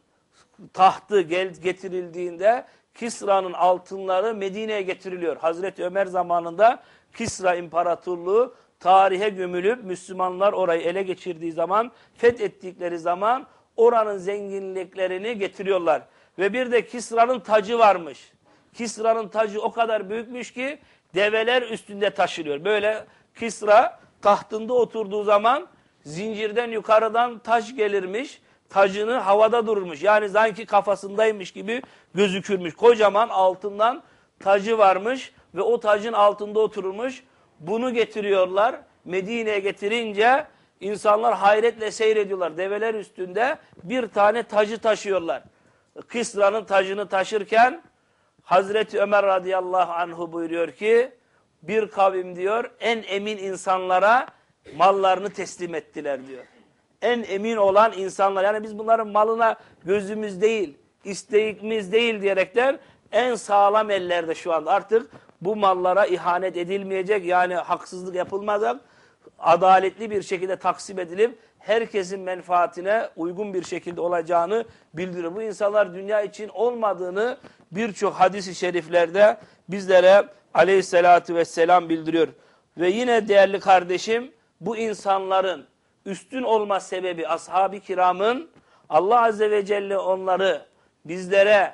tahtı getirildiğinde Kisra'nın altınları Medine'ye getiriliyor. Hazreti Ömer zamanında Kisra İmparatorluğu tarihe gömülüp Müslümanlar orayı ele geçirdiği zaman, fethettikleri zaman oranın zenginliklerini getiriyorlar. Ve bir de Kisra'nın tacı varmış. Kisra'nın tacı o kadar büyükmüş ki develer üstünde taşınıyor. Böyle Kisra tahtında oturduğu zaman zincirden yukarıdan taş gelirmiş. Tacını havada dururmuş. Yani sanki kafasındaymış gibi gözükürmüş. Kocaman altından tacı varmış ve o tacın altında oturmuş. Bunu getiriyorlar. Medine'ye getirince insanlar hayretle seyrediyorlar. Develer üstünde bir tane tacı taşıyorlar. Kisra'nın tacını taşırken Hazreti Ömer radıyallahu anhu buyuruyor ki bir kavim diyor en emin insanlara mallarını teslim ettiler diyor. En emin olan insanlar yani biz bunların malına gözümüz değil, isteğimiz değil diyerekten en sağlam ellerde şu anda artık bu mallara ihanet edilmeyecek yani haksızlık yapılmadan adaletli bir şekilde taksim edilip herkesin menfaatine uygun bir şekilde olacağını bildiriyor. Bu insanlar dünya için olmadığını birçok hadis-i şeriflerde bizlere aleyhissalatü vesselam bildiriyor. Ve yine değerli kardeşim bu insanların üstün olma sebebi ashab-ı kiramın Allah Azze ve Celle onları bizlere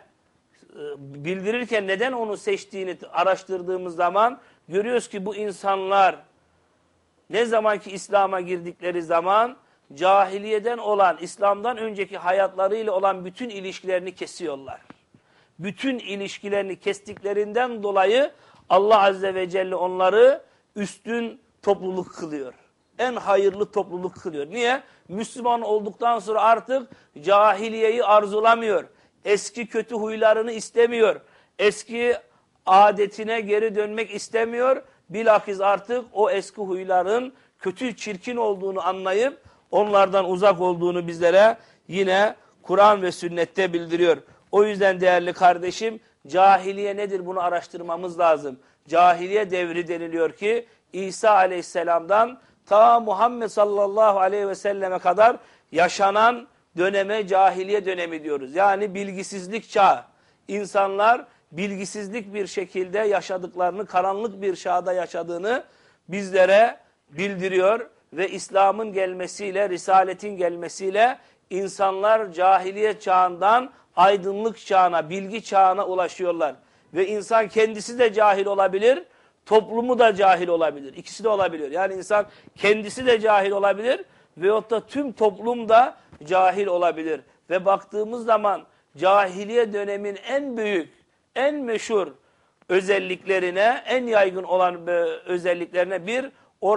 bildirirken neden onu seçtiğini araştırdığımız zaman görüyoruz ki bu insanlar ne zaman ki İslam'a girdikleri zaman cahiliyeden olan, İslam'dan önceki hayatlarıyla olan bütün ilişkilerini kesiyorlar. Bütün ilişkilerini kestiklerinden dolayı Allah Azze ve Celle onları üstün topluluk kılıyor. En hayırlı topluluk kılıyor. Niye? Müslüman olduktan sonra artık cahiliyeyi arzulamıyor. Eski kötü huylarını istemiyor. Eski adetine geri dönmek istemiyor. Bilakis artık o eski huyların kötü, çirkin olduğunu anlayıp onlardan uzak olduğunu bizlere yine Kur'an ve sünnette bildiriyor. O yüzden değerli kardeşim, cahiliye nedir bunu araştırmamız lazım. Cahiliye devri deniliyor ki İsa aleyhisselamdan ta Muhammed sallallahu aleyhi ve selleme kadar yaşanan döneme cahiliye dönemi diyoruz. Yani bilgisizlik çağı. İnsanlar bilgisizlik bir şekilde yaşadıklarını, karanlık bir çağda yaşadığını bizlere bildiriyor. Ve İslam'ın gelmesiyle, Risaletin gelmesiyle insanlar cahiliye çağından aydınlık çağına, bilgi çağına ulaşıyorlar. Ve insan kendisi de cahil olabilir, toplumu da cahil olabilir. İkisi de olabilir. Yani insan kendisi de cahil olabilir veyahut da tüm toplum da cahil olabilir. Ve baktığımız zaman cahiliye dönemin en büyük, en meşhur özelliklerine, en yaygın olan özelliklerine bir,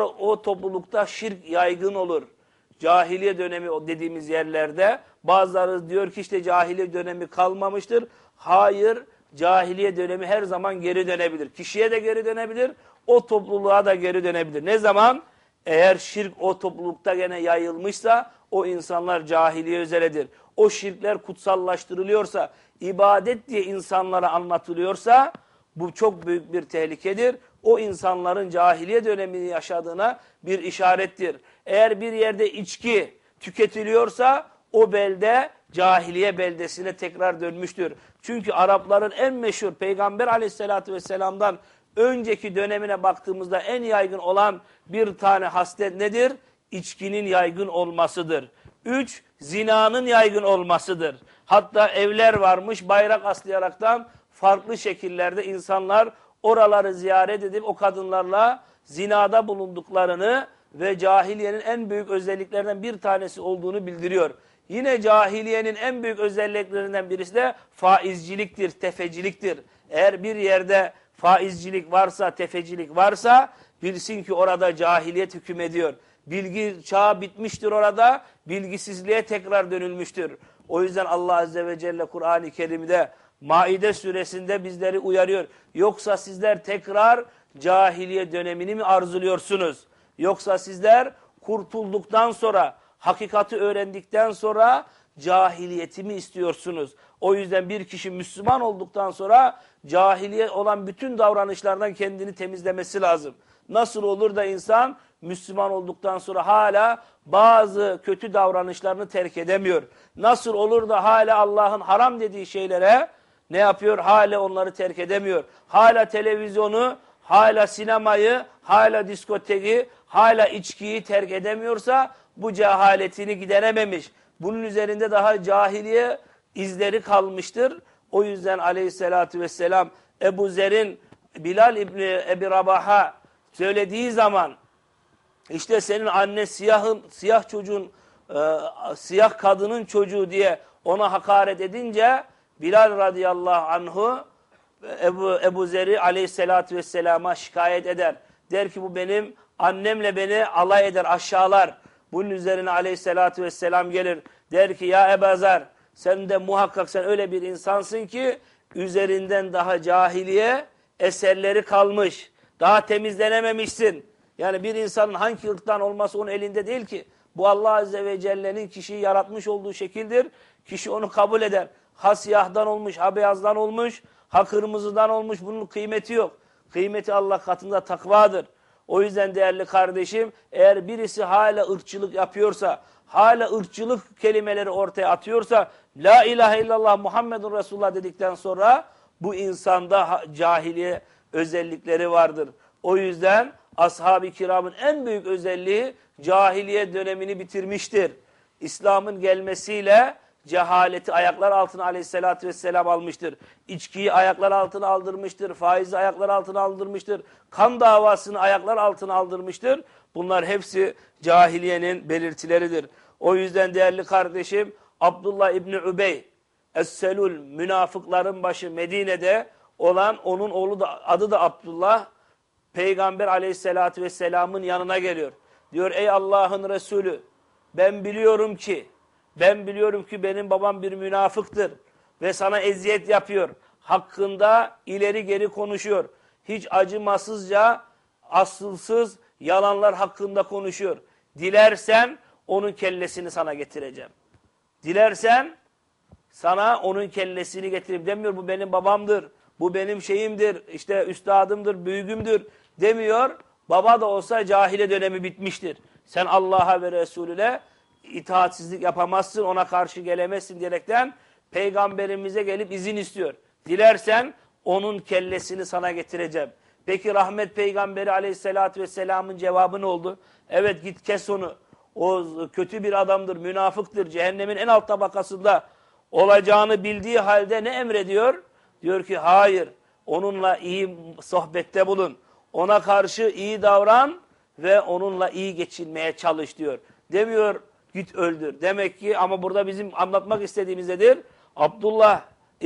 o toplulukta şirk yaygın olur. Cahiliye dönemi o dediğimiz yerlerde bazıları diyor ki işte cahiliye dönemi kalmamıştır. Hayır, cahiliye dönemi her zaman geri dönebilir. Kişiye de geri dönebilir, o topluluğa da geri dönebilir. Ne zaman? Eğer şirk o toplulukta gene yayılmışsa o insanlar cahiliye üzeredir. O şirkler kutsallaştırılıyorsa, ibadet diye insanlara anlatılıyorsa bu çok büyük bir tehlikedir. O insanların cahiliye dönemini yaşadığına bir işarettir. Eğer bir yerde içki tüketiliyorsa o belde cahiliye beldesine tekrar dönmüştür. Çünkü Arapların en meşhur Peygamber aleyhissalatü vesselam'dan önceki dönemine baktığımızda en yaygın olan bir tane haslet nedir? İçkinin yaygın olmasıdır. 3, zinanın yaygın olmasıdır. Hatta evler varmış, bayrak aslayaraktan farklı şekillerde insanlar oraları ziyaret edip o kadınlarla zinada bulunduklarını ve cahiliyenin en büyük özelliklerinden bir tanesi olduğunu bildiriyor. Yine cahiliyenin en büyük özelliklerinden birisi de faizciliktir, tefeciliktir. Eğer bir yerde faizcilik varsa, tefecilik varsa bilsin ki orada cahiliyet hüküm ediyor. Bilgi çağı bitmiştir orada, bilgisizliğe tekrar dönülmüştür. O yüzden Allah Azze ve Celle Kur'an-ı Kerim'de Maide suresinde bizleri uyarıyor. Yoksa sizler tekrar cahiliye dönemini mi arzuluyorsunuz? Yoksa sizler kurtulduktan sonra, hakikati öğrendikten sonra cahiliyeti mi istiyorsunuz? O yüzden bir kişi Müslüman olduktan sonra cahiliye olan bütün davranışlardan kendini temizlemesi lazım. Nasıl olur da insan Müslüman olduktan sonra hala bazı kötü davranışlarını terk edemiyor? Nasıl olur da hala Allah'ın haram dediği şeylere ne yapıyor? Hala onları terk edemiyor. Hala televizyonu, hala sinemayı, hala diskoteki, hala içkiyi terk edemiyorsa bu cehaletini giderememiş. Bunun üzerinde daha cahiliye izleri kalmıştır. O yüzden aleyhissalatü vesselam Ebu Zer'in Bilal İbni Ebi Rabah'a söylediği zaman işte senin anne siyah çocuğun, siyah kadının çocuğu diye ona hakaret edince Bilal radıyallahu anhu Ebu Zer'i aleyhissalatü vesselama şikayet eder. Der ki bu benim annemle beni alay eder, aşağılar. Bunun üzerine aleyhissalatü vesselam gelir. Der ki ya Ebu Zer sen de muhakkak sen öyle bir insansın ki üzerinden daha cahiliye eserleri kalmış. Daha temizlenememişsin. Yani bir insanın hangi ırktan olması onun elinde değil ki. Bu Allah Azze ve Celle'nin kişiyi yaratmış olduğu şekildir. Kişi onu kabul eder. Ha siyahdan olmuş, ha beyazdan olmuş, ha kırmızıdan olmuş. Bunun kıymeti yok. Kıymeti Allah katında takvadır. O yüzden değerli kardeşim, eğer birisi hala ırkçılık yapıyorsa, hala ırkçılık kelimeleri ortaya atıyorsa, La ilahe illallah Muhammedun Resulullah dedikten sonra bu insanda cahiliye özellikleri vardır. O yüzden ashab-ı kiramın en büyük özelliği cahiliye dönemini bitirmiştir. İslam'ın gelmesiyle cehaleti ayaklar altına aleyhissalatü vesselam almıştır. İçkiyi ayaklar altına aldırmıştır. Faizi ayaklar altına aldırmıştır. Kan davasını ayaklar altına aldırmıştır. Bunlar hepsi cahiliyenin belirtileridir. O yüzden değerli kardeşim, Abdullah İbni Übey Es-Selul, münafıkların başı Medine'de olan, onun oğlu da, adı da Abdullah, Peygamber aleyhissalatü vesselamın yanına geliyor. Diyor ey Allah'ın Resulü, ben biliyorum ki benim babam bir münafıktır ve sana eziyet yapıyor. Hakkında ileri geri konuşuyor. Hiç acımasızca, asılsız yalanlar hakkında konuşuyor. Dilersen onun kellesini sana getireceğim. Dilersen sana onun kellesini getireyim. Demiyor bu benim babamdır, bu benim şeyimdir, işte üstadımdır, büyüğümdür demiyor. Baba da olsa cahile dönemi bitmiştir. Sen Allah'a ve Resulüne itaatsizlik yapamazsın, ona karşı gelemezsin diyerekten Peygamberimize gelip izin istiyor. Dilersen onun kellesini sana getireceğim. Peki rahmet Peygamberi aleyhissalatü vesselamın cevabı ne oldu? Evet git kes onu. O kötü bir adamdır, münafıktır, cehennemin en alt tabakasında olacağını bildiği halde ne emrediyor? Diyor ki hayır, onunla iyi sohbette bulun. Ona karşı iyi davran ve onunla iyi geçinmeye çalış diyor. Demiyor git öldür. Demek ki ama burada bizim anlatmak istediğimiz nedir? Abdullah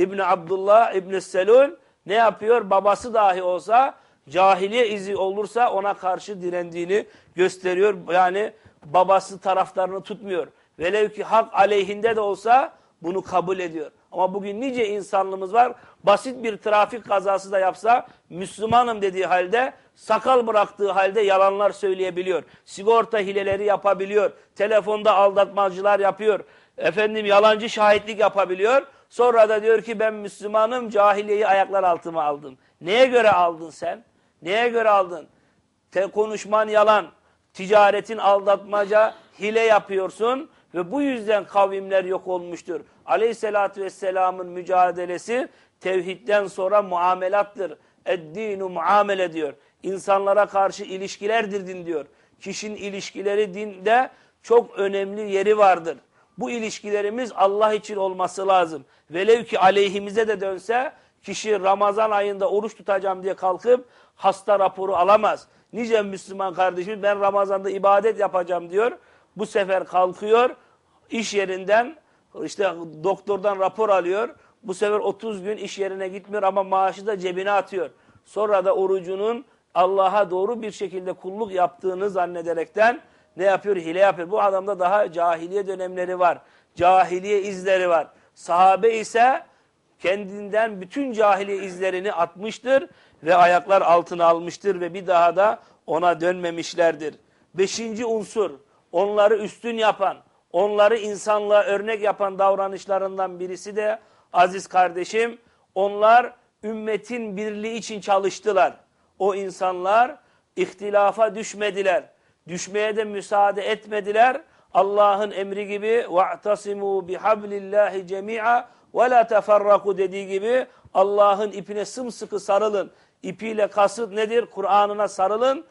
İbni Selul ne yapıyor? Babası dahi olsa, cahiliye izi olursa ona karşı direndiğini gösteriyor. Yani babası taraflarını tutmuyor. Velev ki hak aleyhinde de olsa bunu kabul ediyor. Ama bugün nice insanlığımız var, basit bir trafik kazası da yapsa, Müslümanım dediği halde, sakal bıraktığı halde yalanlar söyleyebiliyor. Sigorta hileleri yapabiliyor. Telefonda aldatmacılar yapıyor. Efendim yalancı şahitlik yapabiliyor. Sonra da diyor ki ben Müslümanım, cahiliyeyi ayaklar altıma aldım. Neye göre aldın sen? Neye göre aldın? Konuşman yalan, ticaretin aldatmaca, hile yapıyorsun ve bu yüzden kavimler yok olmuştur. Aleyhissalatü vesselamın mücadelesi tevhidden sonra muamelattır. Eddinu muamele diyor. İnsanlara karşı ilişkilerdir din diyor. Kişinin ilişkileri dinde çok önemli yeri vardır. Bu ilişkilerimiz Allah için olması lazım. Velev ki aleyhimize de dönse kişi Ramazan ayında oruç tutacağım diye kalkıp hasta raporu alamaz. Nice Müslüman kardeşimiz ben Ramazan'da ibadet yapacağım diyor. Bu sefer kalkıyor iş yerinden işte doktordan rapor alıyor. Bu sefer 30 gün iş yerine gitmiyor ama maaşı da cebine atıyor. Sonra da orucunun Allah'a doğru bir şekilde kulluk yaptığını zannederekten ne yapıyor? Hile yapıyor. Bu adamda daha cahiliye dönemleri var. Cahiliye izleri var. Sahabe ise kendinden bütün cahiliye izlerini atmıştır ve ayaklar altına almıştır ve bir daha da ona dönmemişlerdir. 5. unsur, onları üstün yapan, onları insanlığa örnek yapan davranışlarından birisi de aziz kardeşim, onlar ümmetin birliği için çalıştılar. O insanlar ihtilafa düşmediler. Düşmeye de müsaade etmediler. Allah'ın emri gibi وَاَعْتَصِمُوا بِحَبْلِ اللّٰهِ جَمِيعًا وَلَا تَفَرَّقُوا dediği gibi Allah'ın ipine sımsıkı sarılın. İpiyle kasıt nedir? Kur'an'ına sarılın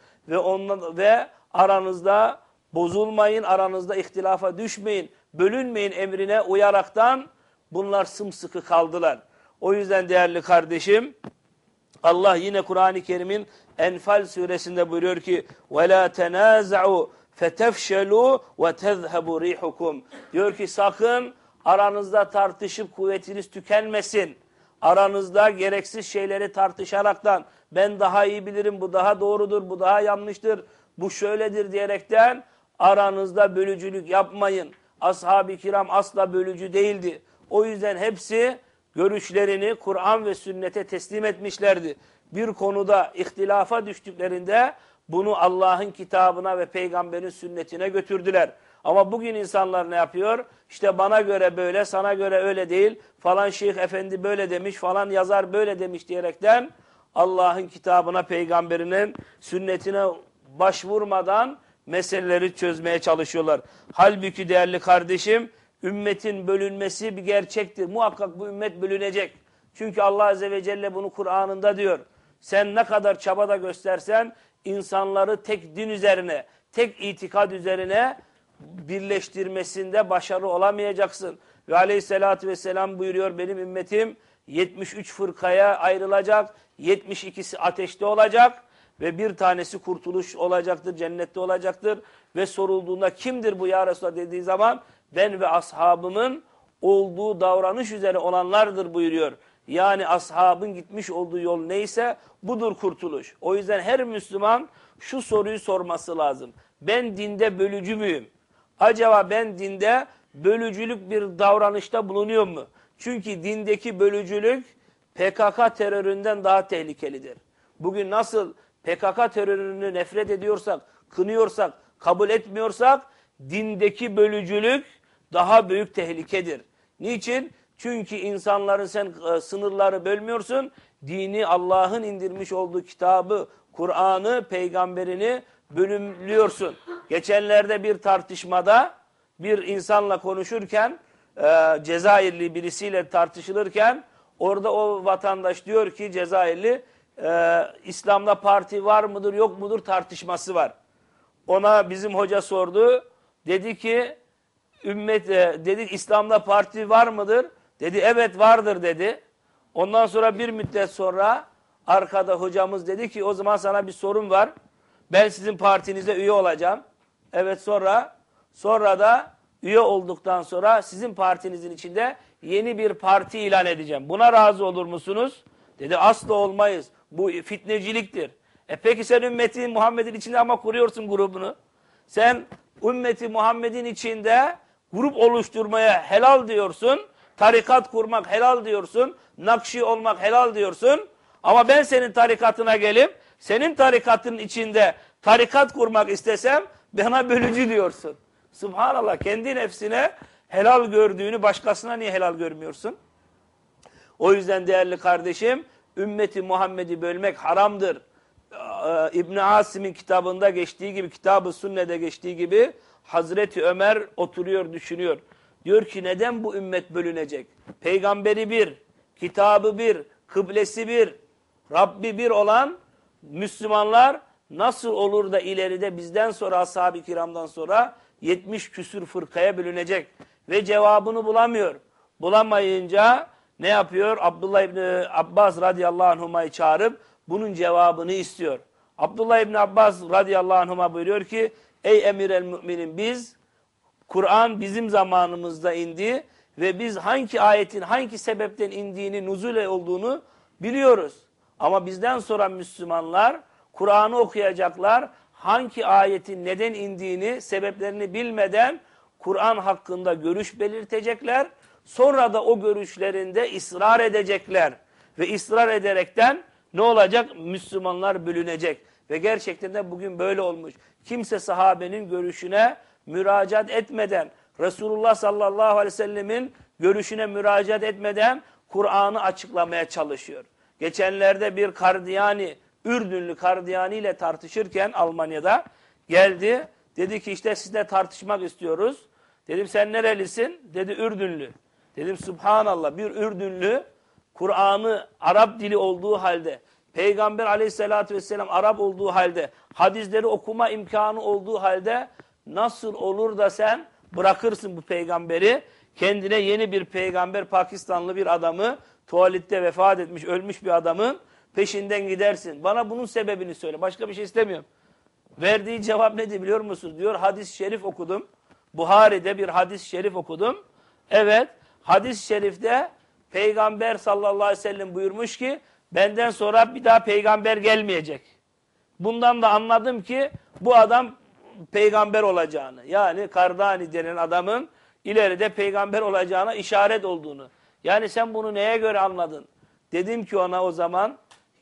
ve aranızda bozulmayın, aranızda ihtilafa düşmeyin, bölünmeyin emrine uyaraktan bunlar sımsıkı kaldılar. O yüzden değerli kardeşim, Allah yine Kur'an-ı Kerim'in Enfal suresinde buyuruyor ki وَلَا تَنَازَعُوا فَتَفْشَلُوا وَتَذْهَبُوا رِيحُكُمْ diyor ki sakın aranızda tartışıp kuvvetiniz tükenmesin. Aranızda gereksiz şeyleri tartışaraktan ben daha iyi bilirim, bu daha doğrudur, bu daha yanlıştır, bu şöyledir diyerekten aranızda bölücülük yapmayın. Ashab-ı kiram asla bölücü değildi. O yüzden hepsi görüşlerini Kur'an ve sünnete teslim etmişlerdi. Bir konuda ihtilafa düştüklerinde bunu Allah'ın kitabına ve peygamberin sünnetine götürdüler. Ama bugün insanlar ne yapıyor? İşte bana göre böyle, sana göre öyle değil. Falan şeyh efendi böyle demiş, falan yazar böyle demiş diyerekten Allah'ın kitabına, peygamberinin sünnetine başvurmadan meseleleri çözmeye çalışıyorlar. Halbuki değerli kardeşim, ümmetin bölünmesi bir gerçektir. Muhakkak bu ümmet bölünecek. Çünkü Allah Azze ve Celle bunu Kur'an'ında diyor. Sen ne kadar çabada göstersen insanları tek din üzerine, tek itikad üzerine birleştirmesinde başarılı olamayacaksın. Ve aleyhissalatü vesselam buyuruyor, benim ümmetim 73 fırkaya ayrılacak, 72'si ateşte olacak ve bir tanesi kurtuluş olacaktır, cennette olacaktır. Ve sorulduğunda kimdir bu ya Resulallah dediği zaman ben ve ashabımın olduğu davranış üzere olanlardır buyuruyor. Yani ashabın gitmiş olduğu yol neyse budur kurtuluş. O yüzden her Müslüman şu soruyu sorması lazım. Ben dinde bölücü müyüm? Acaba ben dinde bölücülük bir davranışta bulunuyor mu? Çünkü dindeki bölücülük PKK teröründen daha tehlikelidir. Bugün nasıl PKK terörünü nefret ediyorsak, kınıyorsak, kabul etmiyorsak dindeki bölücülük daha büyük tehlikedir. Niçin? Çünkü insanların sen sınırları bölmüyorsun. Dini, Allah'ın indirmiş olduğu kitabı, Kur'an'ı, peygamberini bölümlüyorsun. Geçenlerde bir tartışmada bir insanla konuşurken, Cezayirli birisiyle tartışılırken orada o vatandaş diyor ki Cezayirli, İslam'da parti var mıdır yok mudur tartışması var. Ona bizim hoca sordu. Dedi ki dedik İslam'da parti var mıdır? Dedi evet vardır dedi. Ondan sonra bir müddet sonra arkada hocamız dedi ki o zaman sana bir sorum var. Ben sizin partinize üye olacağım. Evet sonra da üye olduktan sonra sizin partinizin içinde yeni bir parti ilan edeceğim. Buna razı olur musunuz? Dedi asla olmayız. Bu fitneciliktir. Peki sen ümmeti Muhammed'in içinde ama kuruyorsun grubunu. Sen ümmeti Muhammed'in içinde grup oluşturmaya helal diyorsun. Tarikat kurmak helal diyorsun. Nakşi olmak helal diyorsun. Ama ben senin tarikatına gelip senin tarikatın içinde tarikat kurmak istesem bana bölücü diyorsun. Subhanallah, kendi nefsine helal gördüğünü başkasına niye helal görmüyorsun? O yüzden değerli kardeşim, ümmeti Muhammed'i bölmek haramdır. İbn Asim'in kitabında geçtiği gibi, Kitab-ı Sünne'de geçtiği gibi Hazreti Ömer oturuyor, düşünüyor. Diyor ki neden bu ümmet bölünecek? Peygamberi bir, kitabı bir, kıblesi bir, Rabbi bir olan Müslümanlar nasıl olur da ileride bizden sonra, ashab-ı kiramdan sonra 70 küsür fırkaya bölünecek? Ve cevabını bulamıyor. Bulamayınca ne yapıyor? Abdullah İbni Abbas radıyallahu anhuma'yı çağırıp bunun cevabını istiyor. Abdullah İbni Abbas radıyallahu anhuma buyuruyor ki ey emir el müminin, biz Kur'an bizim zamanımızda indi ve biz hangi ayetin hangi sebepten indiğini, nuzule olduğunu biliyoruz. Ama bizden sonra Müslümanlar Kur'an'ı okuyacaklar, hangi ayetin neden indiğini, sebeplerini bilmeden Kur'an hakkında görüş belirtecekler. Sonra da o görüşlerinde ısrar edecekler. Ve ısrar ederekten ne olacak? Müslümanlar bölünecek. Ve gerçekten de bugün böyle olmuş. Kimse sahabenin görüşüne müracaat etmeden, Resulullah sallallahu aleyhi ve sellemin görüşüne müracaat etmeden Kur'an'ı açıklamaya çalışıyor. Geçenlerde bir Kardiyani, Ürdünlü Kardiyani ile tartışırken Almanya'da geldi. Dedi ki işte sizle tartışmak istiyoruz. Dedim sen nerelisin? Dedi Ürdünlü. Dedim subhanallah, bir Ürdünlü Kur'an'ı Arap dili olduğu halde, Peygamber aleyhissalatü vesselam Arap olduğu halde, hadisleri okuma imkanı olduğu halde nasıl olur da sen bırakırsın bu peygamberi, kendine yeni bir peygamber, Pakistanlı bir adamı, tuvalette vefat etmiş, ölmüş bir adamın peşinden gidersin. Bana bunun sebebini söyle. Başka bir şey istemiyorum. Verdiği cevap nedir biliyor musunuz? Diyor hadis-i şerif okudum. Buhari'de bir hadis-i şerif okudum. Evet, hadis-i şerifte Peygamber sallallahu aleyhi ve sellem buyurmuş ki benden sonra bir daha peygamber gelmeyecek. Bundan da anladım ki bu adam peygamber olacağını, yani Kardani denen adamın ileride peygamber olacağına işaret olduğunu. Yani sen bunu neye göre anladın? Dedim ki ona o zaman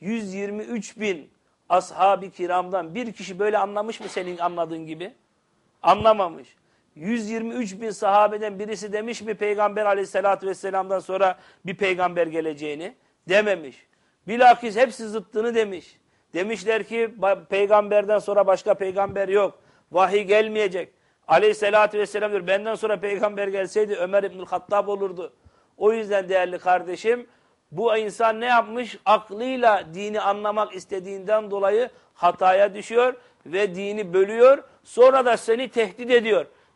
123 bin ashab-ı kiramdan bir kişi böyle anlamış mı senin anladığın gibi? Anlamamış. 123 bin sahabeden birisi demiş mi Peygamber aleyhissalatü vesselam'dan sonra bir peygamber geleceğini? Dememiş. Bilakis hepsi zıttını demiş. Demişler ki peygamberden sonra başka peygamber yok. Vahiy gelmeyecek. Aleyhissalatü vesselam diyor benden sonra peygamber gelseydi Ömer İbnül Hattab olurdu. O yüzden değerli kardeşim, bu insan ne yapmış? Aklıyla dini anlamak istediğinden dolayı hataya düşüyor ve dini bölüyor. Sonra da seni tehdit ediyor.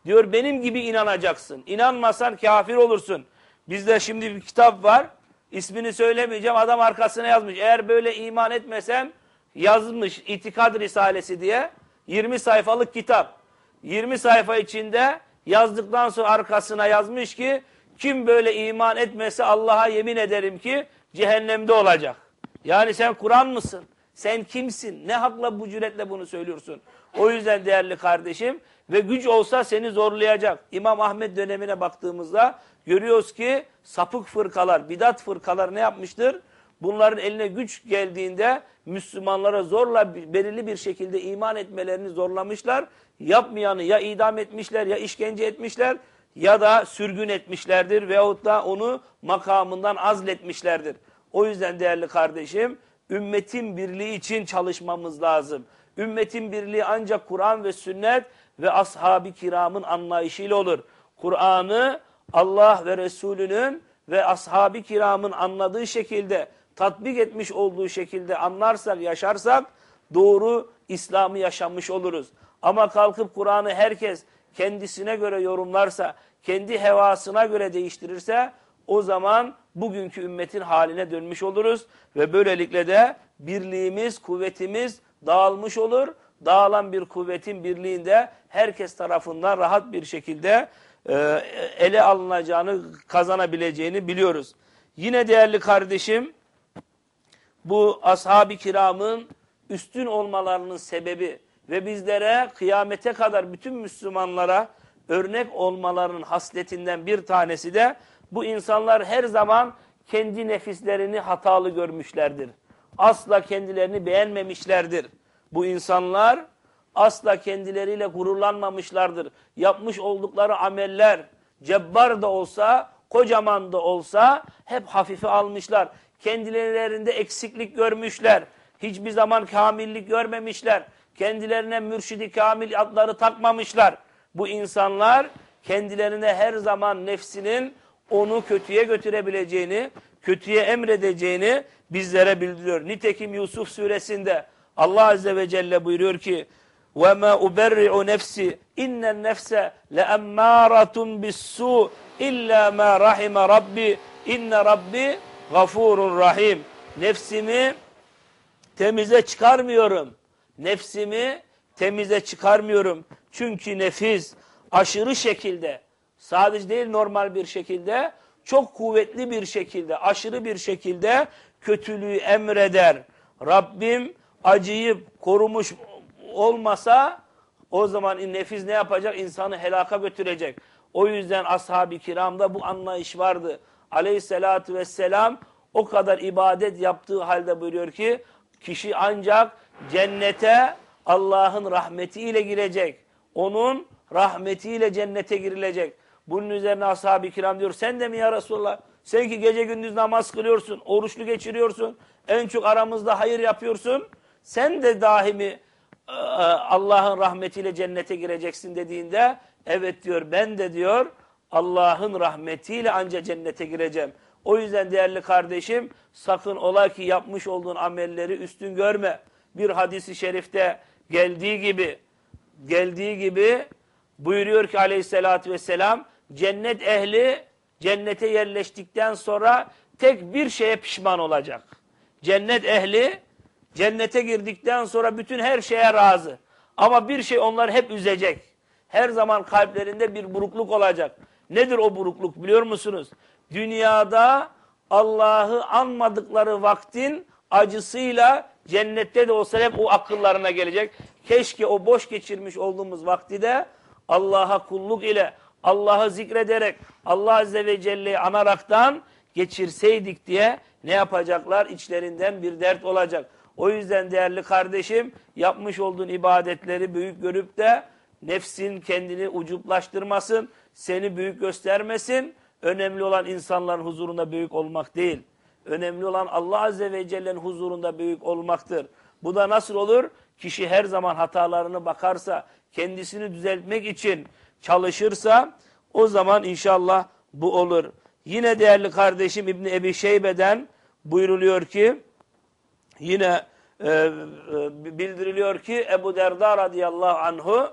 Diyor benim gibi inanacaksın. İnanmasan kafir olursun. Bizde şimdi bir kitap var. İsmini söylemeyeceğim. Adam arkasına yazmış. Eğer böyle iman etmesen yazmış İtikad Risalesi diye 20 sayfalık kitap. 20 sayfa içinde yazdıktan sonra arkasına yazmış ki kim böyle iman etmese Allah'a yemin ederim ki cehennemde olacak. Yani sen Kur'an mısın? Sen kimsin? Ne hakla bu cüretle bunu söylüyorsun? O yüzden değerli kardeşim ve güç olsa seni zorlayacak. İmam Ahmed dönemine baktığımızda görüyoruz ki sapık fırkalar, bidat fırkalar ne yapmıştır? Bunların eline güç geldiğinde Müslümanlara zorla belirli bir şekilde iman etmelerini zorlamışlar. Yapmayanı ya idam etmişler ya işkence etmişler ya da sürgün etmişlerdir veyahut da onu makamından azletmişlerdir. O yüzden değerli kardeşim ümmetin birliği için çalışmamız lazım. Ümmetin birliği ancak Kur'an ve sünnet ve ashab-ı kiramın anlayışıyla olur. Kur'an'ı Allah ve Resulünün ve ashab-ı kiramın anladığı şekilde, tatbik etmiş olduğu şekilde anlarsak, yaşarsak doğru İslam'ı yaşamış oluruz. Ama kalkıp Kur'an'ı herkes kendisine göre yorumlarsa, kendi hevasına göre değiştirirse o zaman bugünkü ümmetin haline dönmüş oluruz ve böylelikle de birliğimiz, kuvvetimiz dağılmış olur. Dağılan bir kuvvetin birliğinde herkes tarafından rahat bir şekilde ele alınacağını, kazanabileceğini biliyoruz. Yine değerli kardeşim, bu ashab-ı kiramın üstün olmalarının sebebi ve bizlere kıyamete kadar bütün Müslümanlara örnek olmalarının hasletinden bir tanesi de bu insanlar her zaman kendi nefislerini hatalı görmüşlerdir. Asla kendilerini beğenmemişlerdir. Bu insanlar asla kendileriyle gururlanmamışlardır. Yapmış oldukları ameller cebbar da olsa, kocaman da olsa hep hafife almışlar. Kendilerinde eksiklik görmüşler. Hiçbir zaman kamillik görmemişler. Kendilerine mürşidi kamil adları takmamışlar. Bu insanlar kendilerine her zaman nefsinin onu kötüye götürebileceğini, kötüye emredeceğini bizlere bildiriyor. Nitekim Yusuf suresinde Allah Azze ve Celle buyuruyor ki وَمَا أُبَرِّعُ نَفْسِ اِنَّ النَّفْسَ لَاَمَّارَةٌ بِالسُّوءِ اِلَّا مَا رَحِمَ رَبِّي اِنَّ رَبِّي غَفُورٌ rahim. Nefsimi temize çıkarmıyorum. Nefsimi temize çıkarmıyorum. Çünkü nefis aşırı şekilde, sadece değil normal bir şekilde, çok kuvvetli bir şekilde, aşırı bir şekilde kötülüğü emreder. Rabbim acıyıp korumuş olmasa o zaman nefis ne yapacak? İnsanı helaka götürecek. O yüzden ashab-ı kiramda bu anlayış vardı. Aleyhissalatü vesselam o kadar ibadet yaptığı halde buyuruyor ki kişi ancak cennete Allah'ın rahmetiyle girecek. Onun rahmetiyle cennete girilecek. Bunun üzerine ashab-ı kiram diyor sen de mi ya Resulallah? Sen ki gece gündüz namaz kılıyorsun, oruçlu geçiriyorsun, en çok aramızda hayır yapıyorsun. Sen de dahi mi Allah'ın rahmetiyle cennete gireceksin dediğinde evet diyor ben de diyor Allah'ın rahmetiyle ancak cennete gireceğim. O yüzden değerli kardeşim sakın ola ki yapmış olduğun amelleri üstün görme. Bir hadisi şerifte geldiği gibi buyuruyor ki aleyhissalatü vesselam cennet ehli cennete yerleştikten sonra tek bir şeye pişman olacak. Cennet ehli cennete girdikten sonra bütün her şeye razı. Ama bir şey onları hep üzecek. Her zaman kalplerinde bir burukluk olacak. Nedir o burukluk biliyor musunuz? Dünyada Allah'ı anmadıkları vaktin acısıyla cennette de olsa hep o akıllarına gelecek. Keşke o boş geçirmiş olduğumuz vakti de Allah'a kulluk ile, Allah'ı zikrederek, Allah Azze ve Celle'yi anaraktan geçirseydik diye ne yapacaklar? İçlerinden bir dert olacak. O yüzden değerli kardeşim yapmış olduğun ibadetleri büyük görüp de nefsin kendini ucuplaştırmasın, seni büyük göstermesin. Önemli olan insanların huzurunda büyük olmak değil. Önemli olan Allah Azze ve Celle'nin huzurunda büyük olmaktır. Bu da nasıl olur? Kişi her zaman hatalarını bakarsa, kendisini düzeltmek için çalışırsa o zaman inşallah bu olur. Yine değerli kardeşim İbn Ebi Şeybe'den buyruluyor ki yine bildiriliyor ki Ebu Derda radıyallahu anhu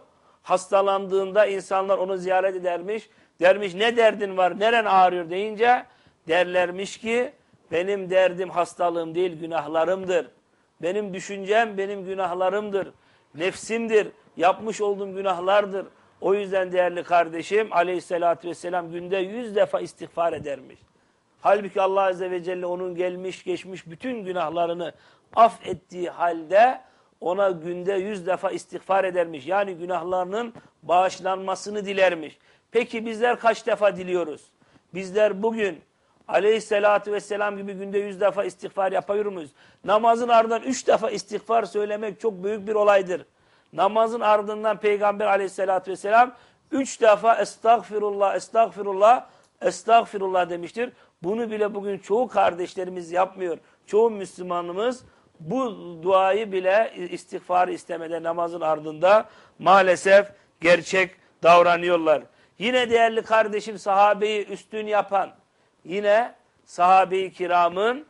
Hastalandığında insanlar onu ziyaret edermiş. Dermiş ne derdin var, neren ağrıyor deyince derlermiş ki benim derdim hastalığım değil günahlarımdır. Benim düşüncem benim günahlarımdır. Nefsimdir. Yapmış olduğum günahlardır. O yüzden değerli kardeşim aleyhissalatü vesselam günde 100 defa istiğfar edermiş. Halbuki Allah Azze ve Celle onun gelmiş geçmiş bütün günahlarını affettiği halde ona günde 100 defa istiğfar edermiş. Yani günahlarının bağışlanmasını dilermiş. Peki bizler kaç defa diliyoruz? Bizler bugün aleyhissalatü vesselam gibi günde 100 defa istiğfar yapıyor muyuz? Namazın ardından 3 defa istiğfar söylemek çok büyük bir olaydır. Namazın ardından Peygamber aleyhissalatü vesselam 3 defa estağfirullah, estağfirullah, estağfirullah demiştir. Bunu bile bugün çoğu kardeşlerimiz yapmıyor. Çoğu Müslümanımız bu duayı bile istiğfarı istemeden namazın ardında maalesef gerçek davranıyorlar. Yine değerli kardeşim sahabeyi üstün yapan, yine sahabe-i kiramın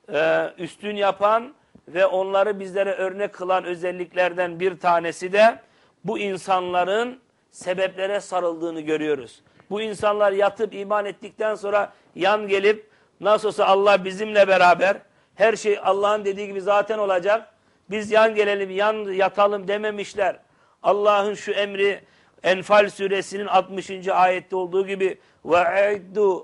üstün yapan ve onları bizlere örnek kılan özelliklerden bir tanesi de bu insanların sebeplere sarıldığını görüyoruz. Bu insanlar yatıp iman ettikten sonra yan gelip nasıl olsa Allah bizimle beraber her şey Allah'ın dediği gibi zaten olacak. Biz yan gelelim, yan yatalım dememişler. Allah'ın şu emri Enfal suresinin 60. ayette olduğu gibi وَاَعِدُّ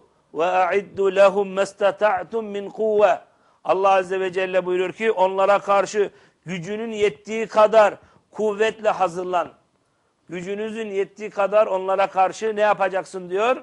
لَهُمْ مَسْتَطَعْتُمْ مِنْ قُوَّةٍ Allah Azze ve Celle buyuruyor ki onlara karşı gücünün yettiği kadar kuvvetle hazırlan. Gücünüzün yettiği kadar onlara karşı ne yapacaksın diyor?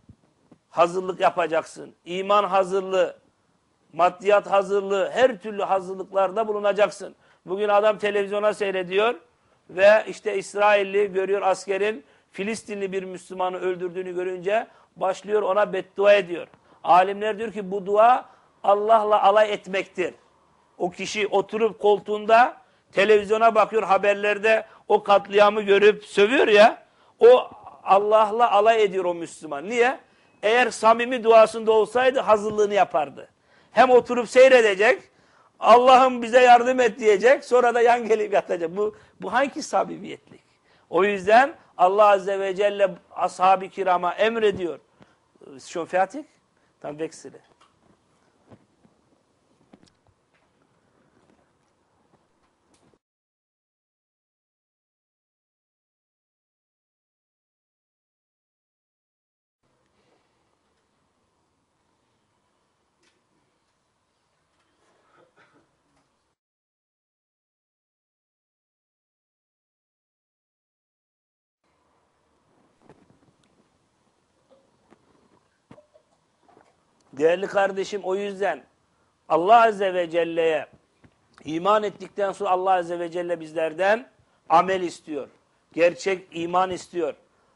Hazırlık yapacaksın. İman hazırlığı, maddiyat hazırlığı, her türlü hazırlıklarda bulunacaksın. Bugün adam televizyona seyrediyor ve işte İsrailli görüyor askerin Filistinli bir Müslümanı öldürdüğünü görünce başlıyor ona beddua ediyor. Alimler diyor ki bu dua Allah'la alay etmektir. O kişi oturup koltuğunda televizyona bakıyor, haberlerde o katliamı görüp sövüyor ya, o Allah'la alay ediyor o Müslüman. Niye? Eğer samimi duasında olsaydı hazırlığını yapardı. Hem oturup seyredecek, Allah'ım bize yardım et diyecek, sonra da yan gelip yatacak. Bu hangi samimiyetlik? O yüzden Allah Azze ve Celle ashab-ı kirama emrediyor. Schon fertig? Dann wechsle. Değerli kardeşim o yüzden Allah Azze ve Celle'ye iman ettikten sonra Allah Azze ve Celle bizlerden amel istiyor. Gerçek iman istiyor.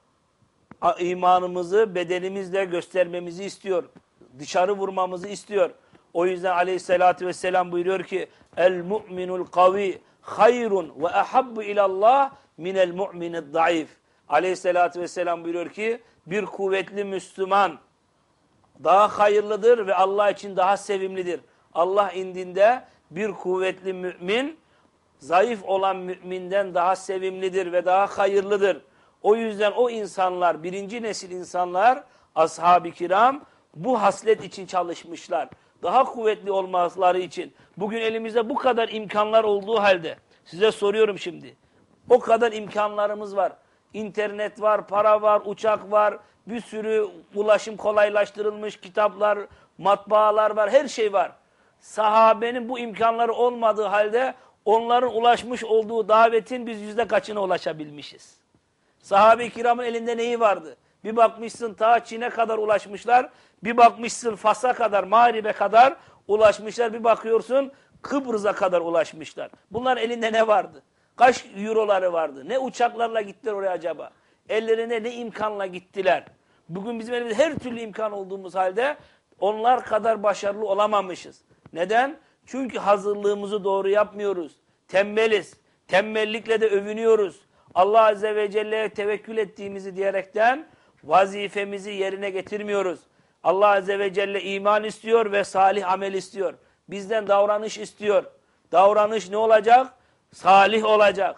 İmanımızı bedenimizle göstermemizi istiyor. Dışarı vurmamızı istiyor. O yüzden aleyhissalatü vesselam buyuruyor ki el mu'minul kavi hayrun ve ahabbu ilallah minel mu'minid zayıf. Aleyhissalatü vesselam buyuruyor ki bir kuvvetli Müslüman daha hayırlıdır ve Allah için daha sevimlidir. Allah indinde bir kuvvetli mümin, zayıf olan müminden daha sevimlidir ve daha hayırlıdır. O yüzden o insanlar, birinci nesil insanlar, ashab-ı kiram bu haslet için çalışmışlar. Daha kuvvetli olmaları için. Bugün elimizde bu kadar imkanlar olduğu halde, size soruyorum şimdi, o kadar imkanlarımız var. İnternet var, para var, uçak var, bir sürü ulaşım kolaylaştırılmış, kitaplar, matbaalar var, her şey var. Sahabenin bu imkanları olmadığı halde onların ulaşmış olduğu davetin biz yüzde kaçına ulaşabilmişiz? Sahabe-i kiramın elinde neyi vardı? Bir bakmışsın ta Çin'e kadar ulaşmışlar, bir bakmışsın Fas'a kadar, Mağrib'e kadar ulaşmışlar, bir bakıyorsun Kıbrıs'a kadar ulaşmışlar. Bunların elinde ne vardı? Kaç euroları vardı? Ne uçaklarla gittiler oraya acaba? Ellerine ne imkanla gittiler? Bugün bizim elimizde her türlü imkan olduğumuz halde onlar kadar başarılı olamamışız. Neden? Çünkü hazırlığımızı doğru yapmıyoruz. Tembeliz. Tembellikle de övünüyoruz. Allah Azze ve Celle'ye tevekkül ettiğimizi diyerekten vazifemizi yerine getirmiyoruz. Allah Azze ve Celle iman istiyor ve salih amel istiyor. Bizden davranış istiyor. Davranış ne olacak? Salih olacak.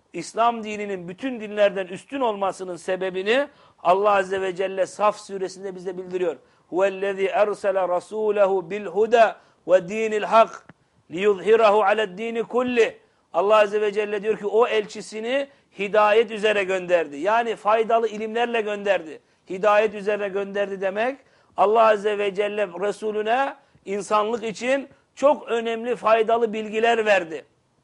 İslam dininin bütün dinlerden üstün olmasının sebebini Allah Azze ve Celle Saf suresinde bize bildiriyor. Huvellezî ersele rasûlehu bil huda ve dînil hak liyuzhirahu ale'd-dîni kulli. Allah Azze ve Celle diyor ki o elçisini hidayet üzere gönderdi. Yani faydalı ilimlerle gönderdi. Hidayet üzere gönderdi demek Allah Azze ve Celle Resulüne insanlık için çok önemli faydalı bilgiler verdi.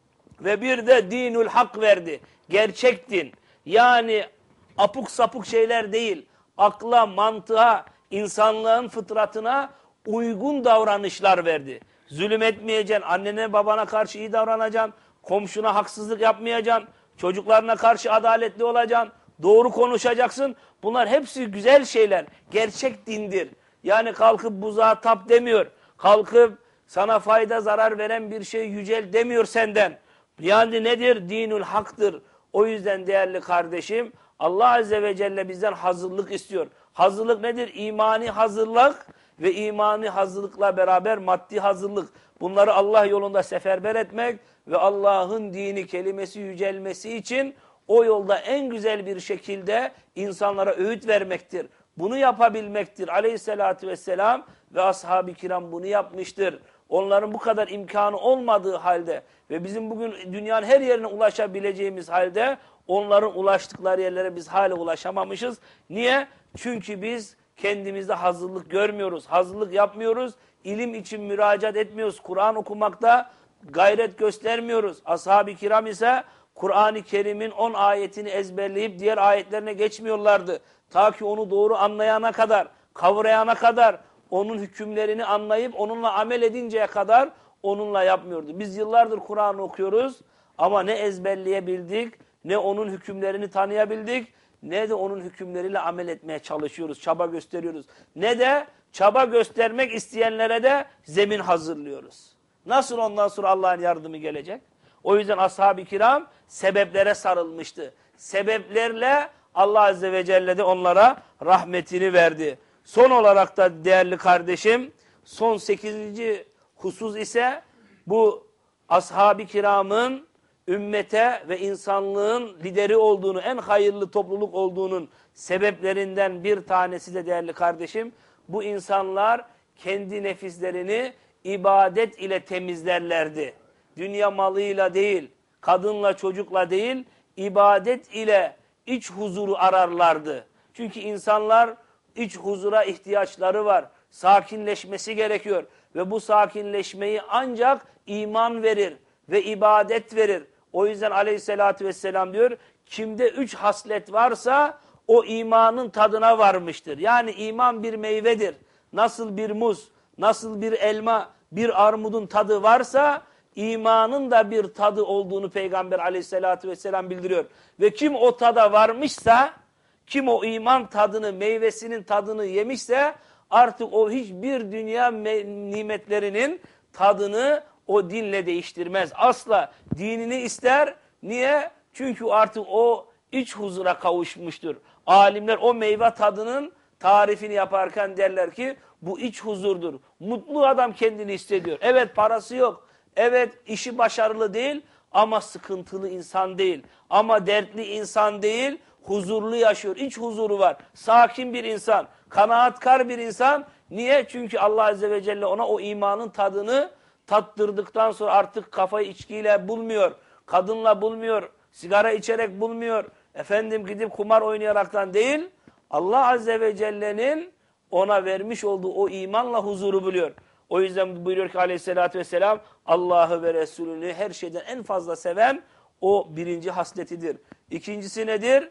Ve bir de dinül hak verdi. Gerçek din. Yani apuk sapuk şeyler değil. Akla, mantığa, insanlığın fıtratına uygun davranışlar verdi. Zulüm etmeyeceksin, annene babana karşı iyi davranacaksın, komşuna haksızlık yapmayacaksın, çocuklarına karşı adaletli olacaksın, doğru konuşacaksın. Bunlar hepsi güzel şeyler. Gerçek dindir. Yani kalkıp buzağa tap demiyor. Kalkıp sana fayda zarar veren bir şey yücel demiyor senden. Yani nedir? Dinül haktır. O yüzden değerli kardeşim Allah Azze ve Celle bizden hazırlık istiyor. Hazırlık nedir? İmani hazırlık ve imani hazırlıkla beraber maddi hazırlık. Bunları Allah yolunda seferber etmek ve Allah'ın dini kelimesi yücelmesi için o yolda en güzel bir şekilde insanlara öğüt vermektir. Bunu yapabilmektir. Aleyhissalatü vesselam ve ashab-ı kiram bunu yapmıştır. Onların bu kadar imkanı olmadığı halde ve bizim bugün dünyanın her yerine ulaşabileceğimiz halde onların ulaştıkları yerlere biz hala ulaşamamışız. Niye? Çünkü biz kendimizde hazırlık görmüyoruz, hazırlık yapmıyoruz, ilim için müracaat etmiyoruz, Kur'an okumakta gayret göstermiyoruz. Ashab-ı kiram ise Kur'an-ı Kerim'in 10 ayetini ezberleyip diğer ayetlerine geçmiyorlardı. Ta ki onu doğru anlayana kadar, kavrayana kadar, onun hükümlerini anlayıp onunla amel edinceye kadar onunla yapmıyordu. Biz yıllardır Kur'an okuyoruz ama ne ezberleyebildik, ne onun hükümlerini tanıyabildik, ne de onun hükümleriyle amel etmeye çalışıyoruz, çaba gösteriyoruz. Ne de çaba göstermek isteyenlere de zemin hazırlıyoruz. Nasıl ondan sonra Allah'ın yardımı gelecek? O yüzden ashab-ı kiram sebeplere sarılmıştı. Sebeplerle Allah Azze ve Celle de onlara rahmetini verdi. Son olarak da değerli kardeşim, son 8. husus ise bu ashab-ı kiramın ümmete ve insanlığın lideri olduğunu, en hayırlı topluluk olduğunun sebeplerinden bir tanesi de değerli kardeşim, bu insanlar kendi nefislerini ibadet ile temizlerlerdi. Dünya malıyla değil, kadınla çocukla değil, ibadet ile iç huzuru ararlardı. Çünkü insanlar iç huzura ihtiyaçları var. Sakinleşmesi gerekiyor. Ve bu sakinleşmeyi ancak iman verir ve ibadet verir. O yüzden aleyhissalatü vesselam diyor, kimde 3 haslet varsa o imanın tadına varmıştır. Yani iman bir meyvedir. Nasıl bir muz, nasıl bir elma, bir armudun tadı varsa imanın da bir tadı olduğunu Peygamber aleyhissalatü vesselam bildiriyor. Ve kim o tada varmışsa, kim o iman tadını, meyvesinin tadını yemişse artık o hiçbir dünya nimetlerinin tadını o dinle değiştirmez. Asla dinini ister. Niye? Çünkü artık o iç huzura kavuşmuştur. Alimler o meyve tadının tarifini yaparken derler ki bu iç huzurdur. Mutlu adam kendini hissediyor. Evet parası yok. Evet işi başarılı değil ama sıkıntılı insan değil. Ama dertli insan değil. Huzurlu yaşıyor. İç huzuru var. Sakin bir insan. Kanaatkar bir insan. Niye? Çünkü Allah Azze ve Celle ona o imanın tadını tattırdıktan sonra artık kafayı içkiyle bulmuyor. Kadınla bulmuyor. Sigara içerek bulmuyor. Efendim gidip kumar oynayaraktan değil. Allah Azze ve Celle'nin ona vermiş olduğu o imanla huzuru buluyor. O yüzden buyuruyor ki aleyhissalatü vesselam Allah'ı ve Resulünü her şeyden en fazla seven o birinci hasletidir. İkincisi nedir?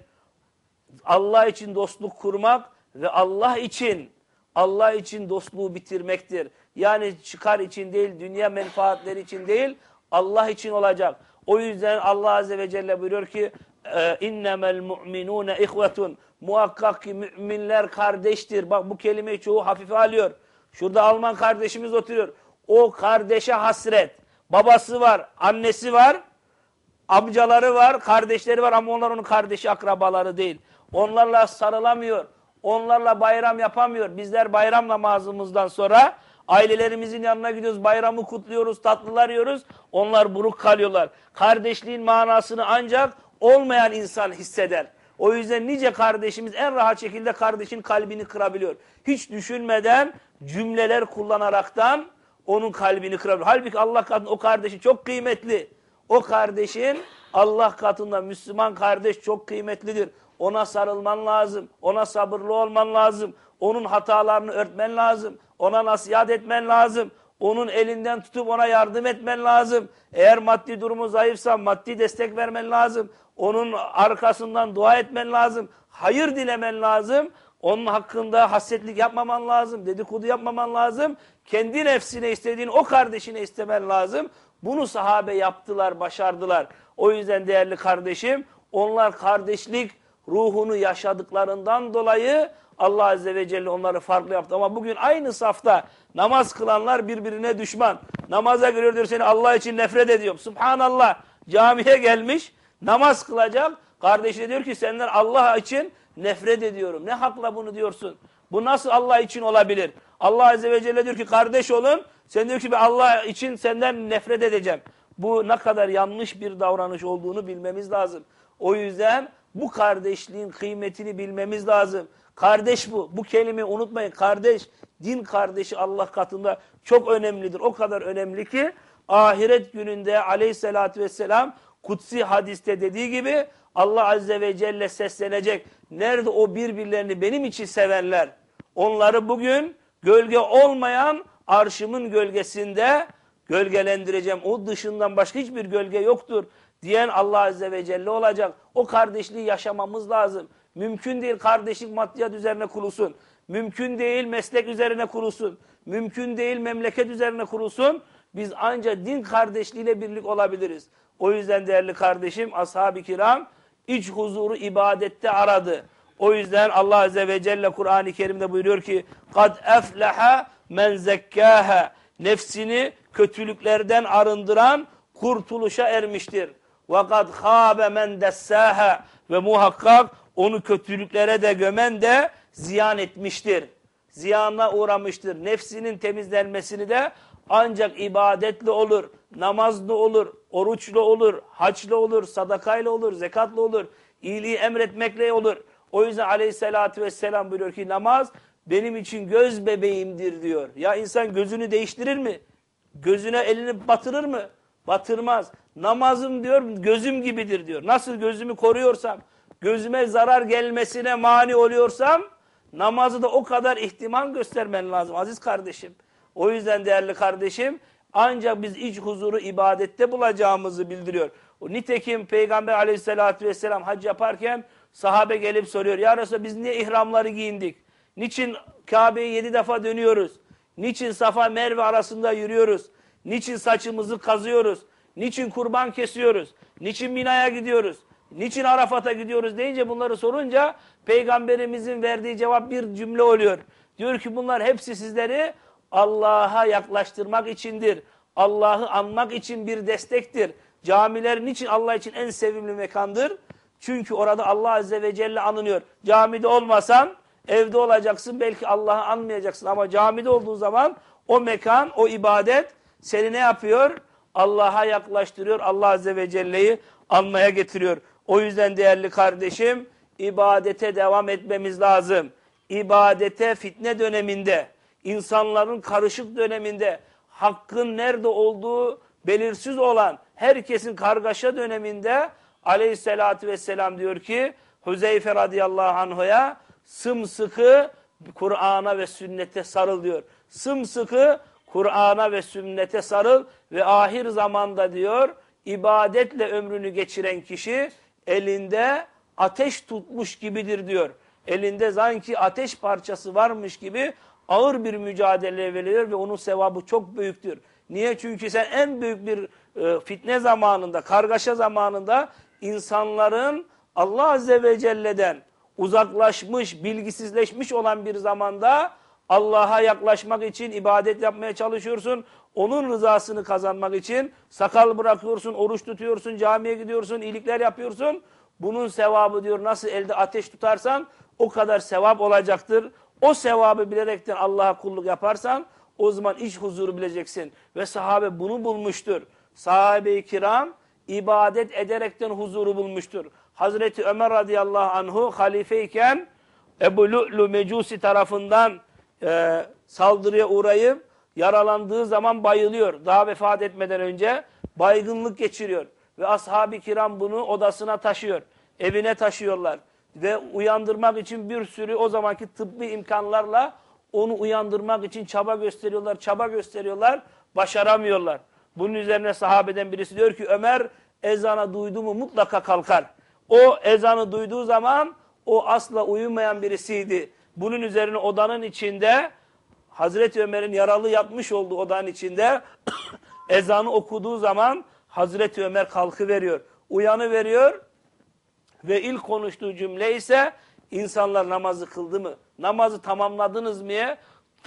Allah için dostluk kurmak ve Allah için dostluğu bitirmektir. Yani çıkar için değil, dünya menfaatleri için değil, Allah için olacak. O yüzden Allah Azze ve Celle buyuruyor ki innemel mu'minune ihvetun. Muhakkak ki müminler kardeştir. Bak bu kelimeyi çoğu hafife alıyor. Şurada Alman kardeşimiz oturuyor. O kardeşe hasret. Babası var, annesi var, amcaları var, kardeşleri var ama onlar onun kardeşi, akrabaları değil. Onlarla sarılamıyor. Onlarla bayram yapamıyor. Bizler bayram namazımızdan sonra ailelerimizin yanına gidiyoruz. Bayramı kutluyoruz, tatlılar yiyoruz. Onlar buruk kalıyorlar. Kardeşliğin manasını ancak olmayan insan hisseder. O yüzden nice kardeşimiz en rahat şekilde kardeşin kalbini kırabiliyor. Hiç düşünmeden cümleler kullanaraktan onun kalbini kırabiliyor. Halbuki Allah katında o kardeşi çok kıymetli. O kardeşin Allah katında Müslüman kardeş çok kıymetlidir. Ona sarılman lazım. Ona sabırlı olman lazım. Onun hatalarını örtmen lazım. Ona nasihat etmen lazım. Onun elinden tutup ona yardım etmen lazım. Eğer maddi durumu zayıfsa maddi destek vermen lazım. Onun arkasından dua etmen lazım. Hayır dilemen lazım. Onun hakkında hasetlik yapmaman lazım. Dedikodu yapmaman lazım. Kendi nefsine istediğin o kardeşine istemen lazım. Bunu sahabe yaptılar, başardılar. O yüzden değerli kardeşim, onlar kardeşlik ruhunu yaşadıklarından dolayı Allah Azze ve Celle onları farklı yaptı. Ama bugün aynı safta namaz kılanlar birbirine düşman. Namaza giriyor diyor, seni Allah için nefret ediyorum. Subhanallah, camiye gelmiş, namaz kılacak. Kardeşine diyor ki senden Allah için nefret ediyorum. Ne hakla bunu diyorsun? Bu nasıl Allah için olabilir? Allah Azze ve Celle diyor ki kardeş olun. Sen diyor ki ben Allah için senden nefret edeceğim. Bu ne kadar yanlış bir davranış olduğunu bilmemiz lazım. O yüzden bu kardeşliğin kıymetini bilmemiz lazım. Kardeş bu. Bu kelimeyi unutmayın. Kardeş, din kardeşi Allah katında çok önemlidir. O kadar önemli ki ahiret gününde aleyhissalatü vesselam kutsi hadiste dediği gibi Allah Azze ve Celle seslenecek. Nerede o birbirlerini benim için sevenler? Onları bugün gölge olmayan arşımın gölgesinde gölgelendireceğim. O dışından başka hiçbir gölge yoktur diyen Allah Azze ve Celle olacak. O kardeşliği yaşamamız lazım. Mümkün değil kardeşlik maddiyat üzerine kurulsun. Mümkün değil meslek üzerine kurulsun. Mümkün değil memleket üzerine kurulsun. Biz ancak din kardeşliğiyle birlik olabiliriz. O yüzden değerli kardeşim, ashab-ı kiram iç huzuru ibadette aradı. O yüzden Allah Azze ve Celle Kur'an-ı Kerim'de buyuruyor ki قَدْ اَفْلَحَ مَنْ زَكَّاهَا Nefsini kötülüklerden arındıran kurtuluşa ermiştir. وَقَدْ خَابَ مَنْ دَسَّاهَا Ve muhakkak onu kötülüklere de gömen de ziyan etmiştir. Ziyana uğramıştır. Nefsinin temizlenmesini de ancak ibadetle olur, namazla olur, oruçla olur, haçla olur, sadakayla olur, zekatla olur, iyiliği emretmekle olur. O yüzden aleyhissalatü vesselam buyuruyor ki namaz benim için göz bebeğimdir diyor. Ya insan gözünü değiştirir mi? Gözüne elini batırır mı? Batırmaz. Namazım diyor gözüm gibidir diyor. Nasıl gözümü koruyorsam, gözüme zarar gelmesine mani oluyorsam namazı da o kadar ihtimam göstermen lazım aziz kardeşim. O yüzden değerli kardeşim ancak biz iç huzuru ibadette bulacağımızı bildiriyor. Nitekim Peygamber aleyhissalatü vesselam hac yaparken sahabe gelip soruyor. Ya Resulallah biz niye ihramları giyindik? Niçin Kabe'yi 7 defa dönüyoruz? Niçin Safa Merve arasında yürüyoruz? Niçin saçımızı kazıyoruz? Niçin kurban kesiyoruz? Niçin Mina'ya gidiyoruz? Niçin Arafat'a gidiyoruz deyince bunları sorunca Peygamberimizin verdiği cevap bir cümle oluyor. Diyor ki bunlar hepsi sizleri Allah'a yaklaştırmak içindir. Allah'ı anmak için bir destektir. Camiler niçin Allah için en sevimli mekandır? Çünkü orada Allah Azze ve Celle anılıyor. Camide olmasan evde olacaksın, belki Allah'ı anmayacaksın ama camide olduğu zaman o mekan, o ibadet seni ne yapıyor? Allah'a yaklaştırıyor, Allah Azze ve Celle'yi anmaya getiriyor. O yüzden değerli kardeşim, ibadete devam etmemiz lazım. İbadete fitne döneminde, insanların karışık döneminde, hakkın nerede olduğu belirsiz olan herkesin kargaşa döneminde aleyhissalatü vesselam diyor ki Huzeyfe radıyallahu anh'a sımsıkı Kur'an'a ve sünnete sarıl diyor. Sımsıkı Kur'an'a ve sünnete sarıl ve ahir zamanda diyor ibadetle ömrünü geçiren kişi elinde ateş tutmuş gibidir diyor. Elinde sanki ateş parçası varmış gibi ağır bir mücadele veriyor ve onun sevabı çok büyüktür. Niye? Çünkü sen en büyük bir fitne zamanında, kargaşa zamanında insanların Allah Azze ve Celle'den uzaklaşmış, bilgisizleşmiş olan bir zamanda Allah'a yaklaşmak için ibadet yapmaya çalışıyorsun. Onun rızasını kazanmak için sakal bırakıyorsun, oruç tutuyorsun, camiye gidiyorsun, iyilikler yapıyorsun. Bunun sevabı diyor nasıl elde ateş tutarsan o kadar sevap olacaktır. O sevabı bilerekten Allah'a kulluk yaparsan o zaman iç huzuru bileceksin. Ve sahabe bunu bulmuştur. Sahabe-i kiram ibadet ederekten huzuru bulmuştur. Hazreti Ömer radıyallahu anhu halifeyken Ebu Lu'lu Mecusi tarafından saldırıya uğrayıp yaralandığı zaman bayılıyor. Daha vefat etmeden önce baygınlık geçiriyor. Ve ashab-ı kiram bunu odasına taşıyor. Evine taşıyorlar. Ve uyandırmak için bir sürü o zamanki tıbbi imkanlarla onu uyandırmak için çaba gösteriyorlar. Başaramıyorlar. Bunun üzerine sahabeden birisi diyor ki Ömer ezanı duydu mu mutlaka kalkar. O ezanı duyduğu zaman o asla uyumayan birisiydi. Bunun üzerine odanın içinde Hazreti Ömer'in yaralı yatmış olduğu odanın içinde ezanı okuduğu zaman Hazreti Ömer kalkıveriyor. Uyanıveriyor ve ilk konuştuğu cümle ise insanlar namazı kıldı mı? Namazı tamamladınız mı?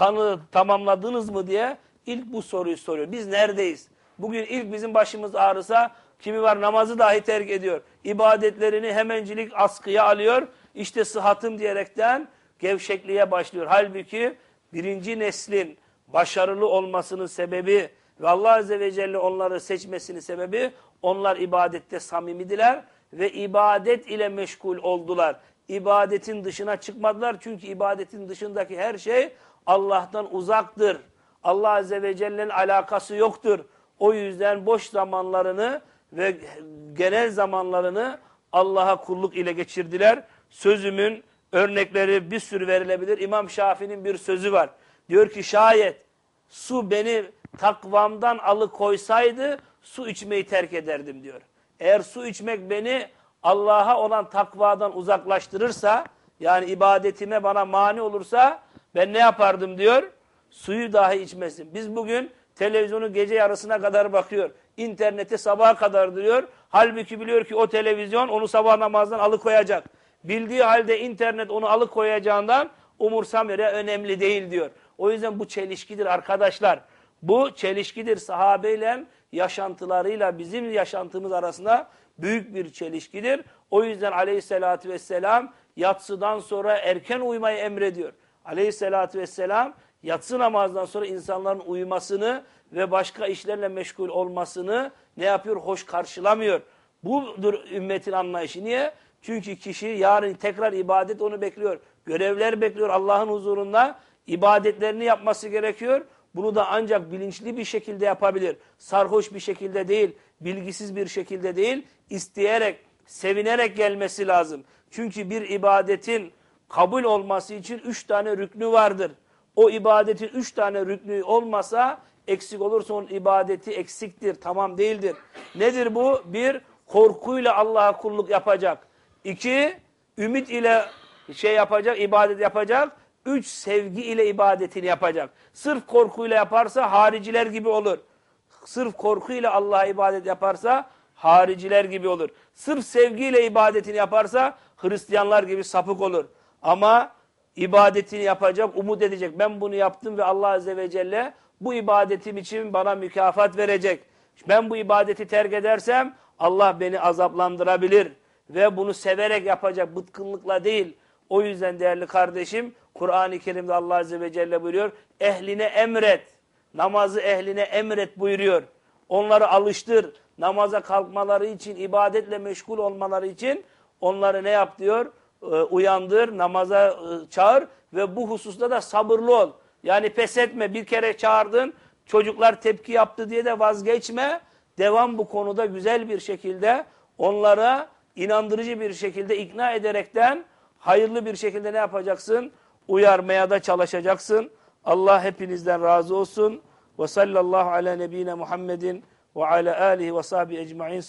Tamamladınız mı diye ilk bu soruyu soruyor. Biz neredeyiz? Bugün ilk bizim başımız ağrısa kimi var namazı dahi terk ediyor. İbadetlerini hemencilik askıya alıyor. İşte sıhhatım diyerekten gevşekliğe başlıyor. Halbuki birinci neslin başarılı olmasının sebebi ve Allah Azze ve Celle onları seçmesinin sebebi onlar ibadette samimidiler ve ibadet ile meşgul oldular. İbadetin dışına çıkmadılar çünkü ibadetin dışındaki her şey Allah'tan uzaktır. Allah Azze ve Celle'nin alakası yoktur. O yüzden boş zamanlarını ve genel zamanlarını Allah'a kulluk ile geçirdiler. Sözümün örnekleri bir sürü verilebilir. İmam Şafii'nin bir sözü var. Diyor ki şayet su beni takvamdan alıkoysaydı su içmeyi terk ederdim diyor. Eğer su içmek beni Allah'a olan takvadan uzaklaştırırsa yani ibadetime bana mani olursa ben ne yapardım diyor? Suyu dahi içmesin. Biz bugün televizyonu gece yarısına kadar bakıyor. İnternete sabaha kadar diyor. Halbuki biliyor ki o televizyon onu sabah namazdan alıkoyacak. Bildiği halde internet onu alıkoyacağından umursamıyor ya önemli değil diyor. O yüzden bu çelişkidir arkadaşlar. Bu çelişkidir sahabeyle yaşantılarıyla bizim yaşantımız arasında büyük bir çelişkidir. O yüzden aleyhissalatü vesselam yatsıdan sonra erken uyumayı emrediyor. Aleyhissalatü vesselam yatsı namazdan sonra insanların uyumasını ve başka işlerle meşgul olmasını ne yapıyor? Hoş karşılamıyor. Budur ümmetin anlayışı. Niye? Çünkü kişi yarın tekrar ibadet onu bekliyor. Görevler bekliyor Allah'ın huzurunda. İbadetlerini yapması gerekiyor. Bunu da ancak bilinçli bir şekilde yapabilir. Sarhoş bir şekilde değil, bilgisiz bir şekilde değil, isteyerek, sevinerek gelmesi lazım. Çünkü bir ibadetin kabul olması için 3 tane rüknü vardır. O ibadetin 3 tane rüknü olmasa, eksik olursa onun ibadeti eksiktir, tamam değildir. Nedir bu? 1, korkuyla Allah'a kulluk yapacak. 2, ümit ile yapacak, ibadet yapacak. 3, sevgi ile ibadetini yapacak. Sırf korkuyla yaparsa hariciler gibi olur. Sırf korkuyla Allah'a ibadet yaparsa hariciler gibi olur. Sırf sevgiyle ibadetini yaparsa Hristiyanlar gibi sapık olur. Ama ibadetini yapacak, umut edecek. Ben bunu yaptım ve Allah Azze ve Celle bu ibadetim için bana mükafat verecek. Ben bu ibadeti terk edersem Allah beni azaplandırabilir. Ve bunu severek yapacak, bıtkınlıkla değil. O yüzden değerli kardeşim, Kur'an-ı Kerim'de Allah Azze ve Celle buyuruyor, ehline emret, namazı ehline emret buyuruyor. Onları alıştır, namaza kalkmaları için, ibadetle meşgul olmaları için onları ne yap diyor? Uyandır, namaza çağır ve bu hususta da sabırlı ol. Yani pes etme, bir kere çağırdın, çocuklar tepki yaptı diye de vazgeçme. Devam bu konuda güzel bir şekilde onlara inandırıcı bir şekilde ikna ederekten hayırlı bir şekilde ne yapacaksın? Uyarmaya da çalışacaksın. Allah hepinizden razı olsun. Ve sallallahu ala nebiyyina Muhammedin ve ala alihi ve sahbihi ecma'in.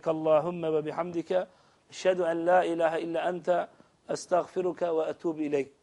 Subhanekallahümme ve bihamdike. Eşhedü en la ilahe illa ente estağfiruke ve etubu ileyk.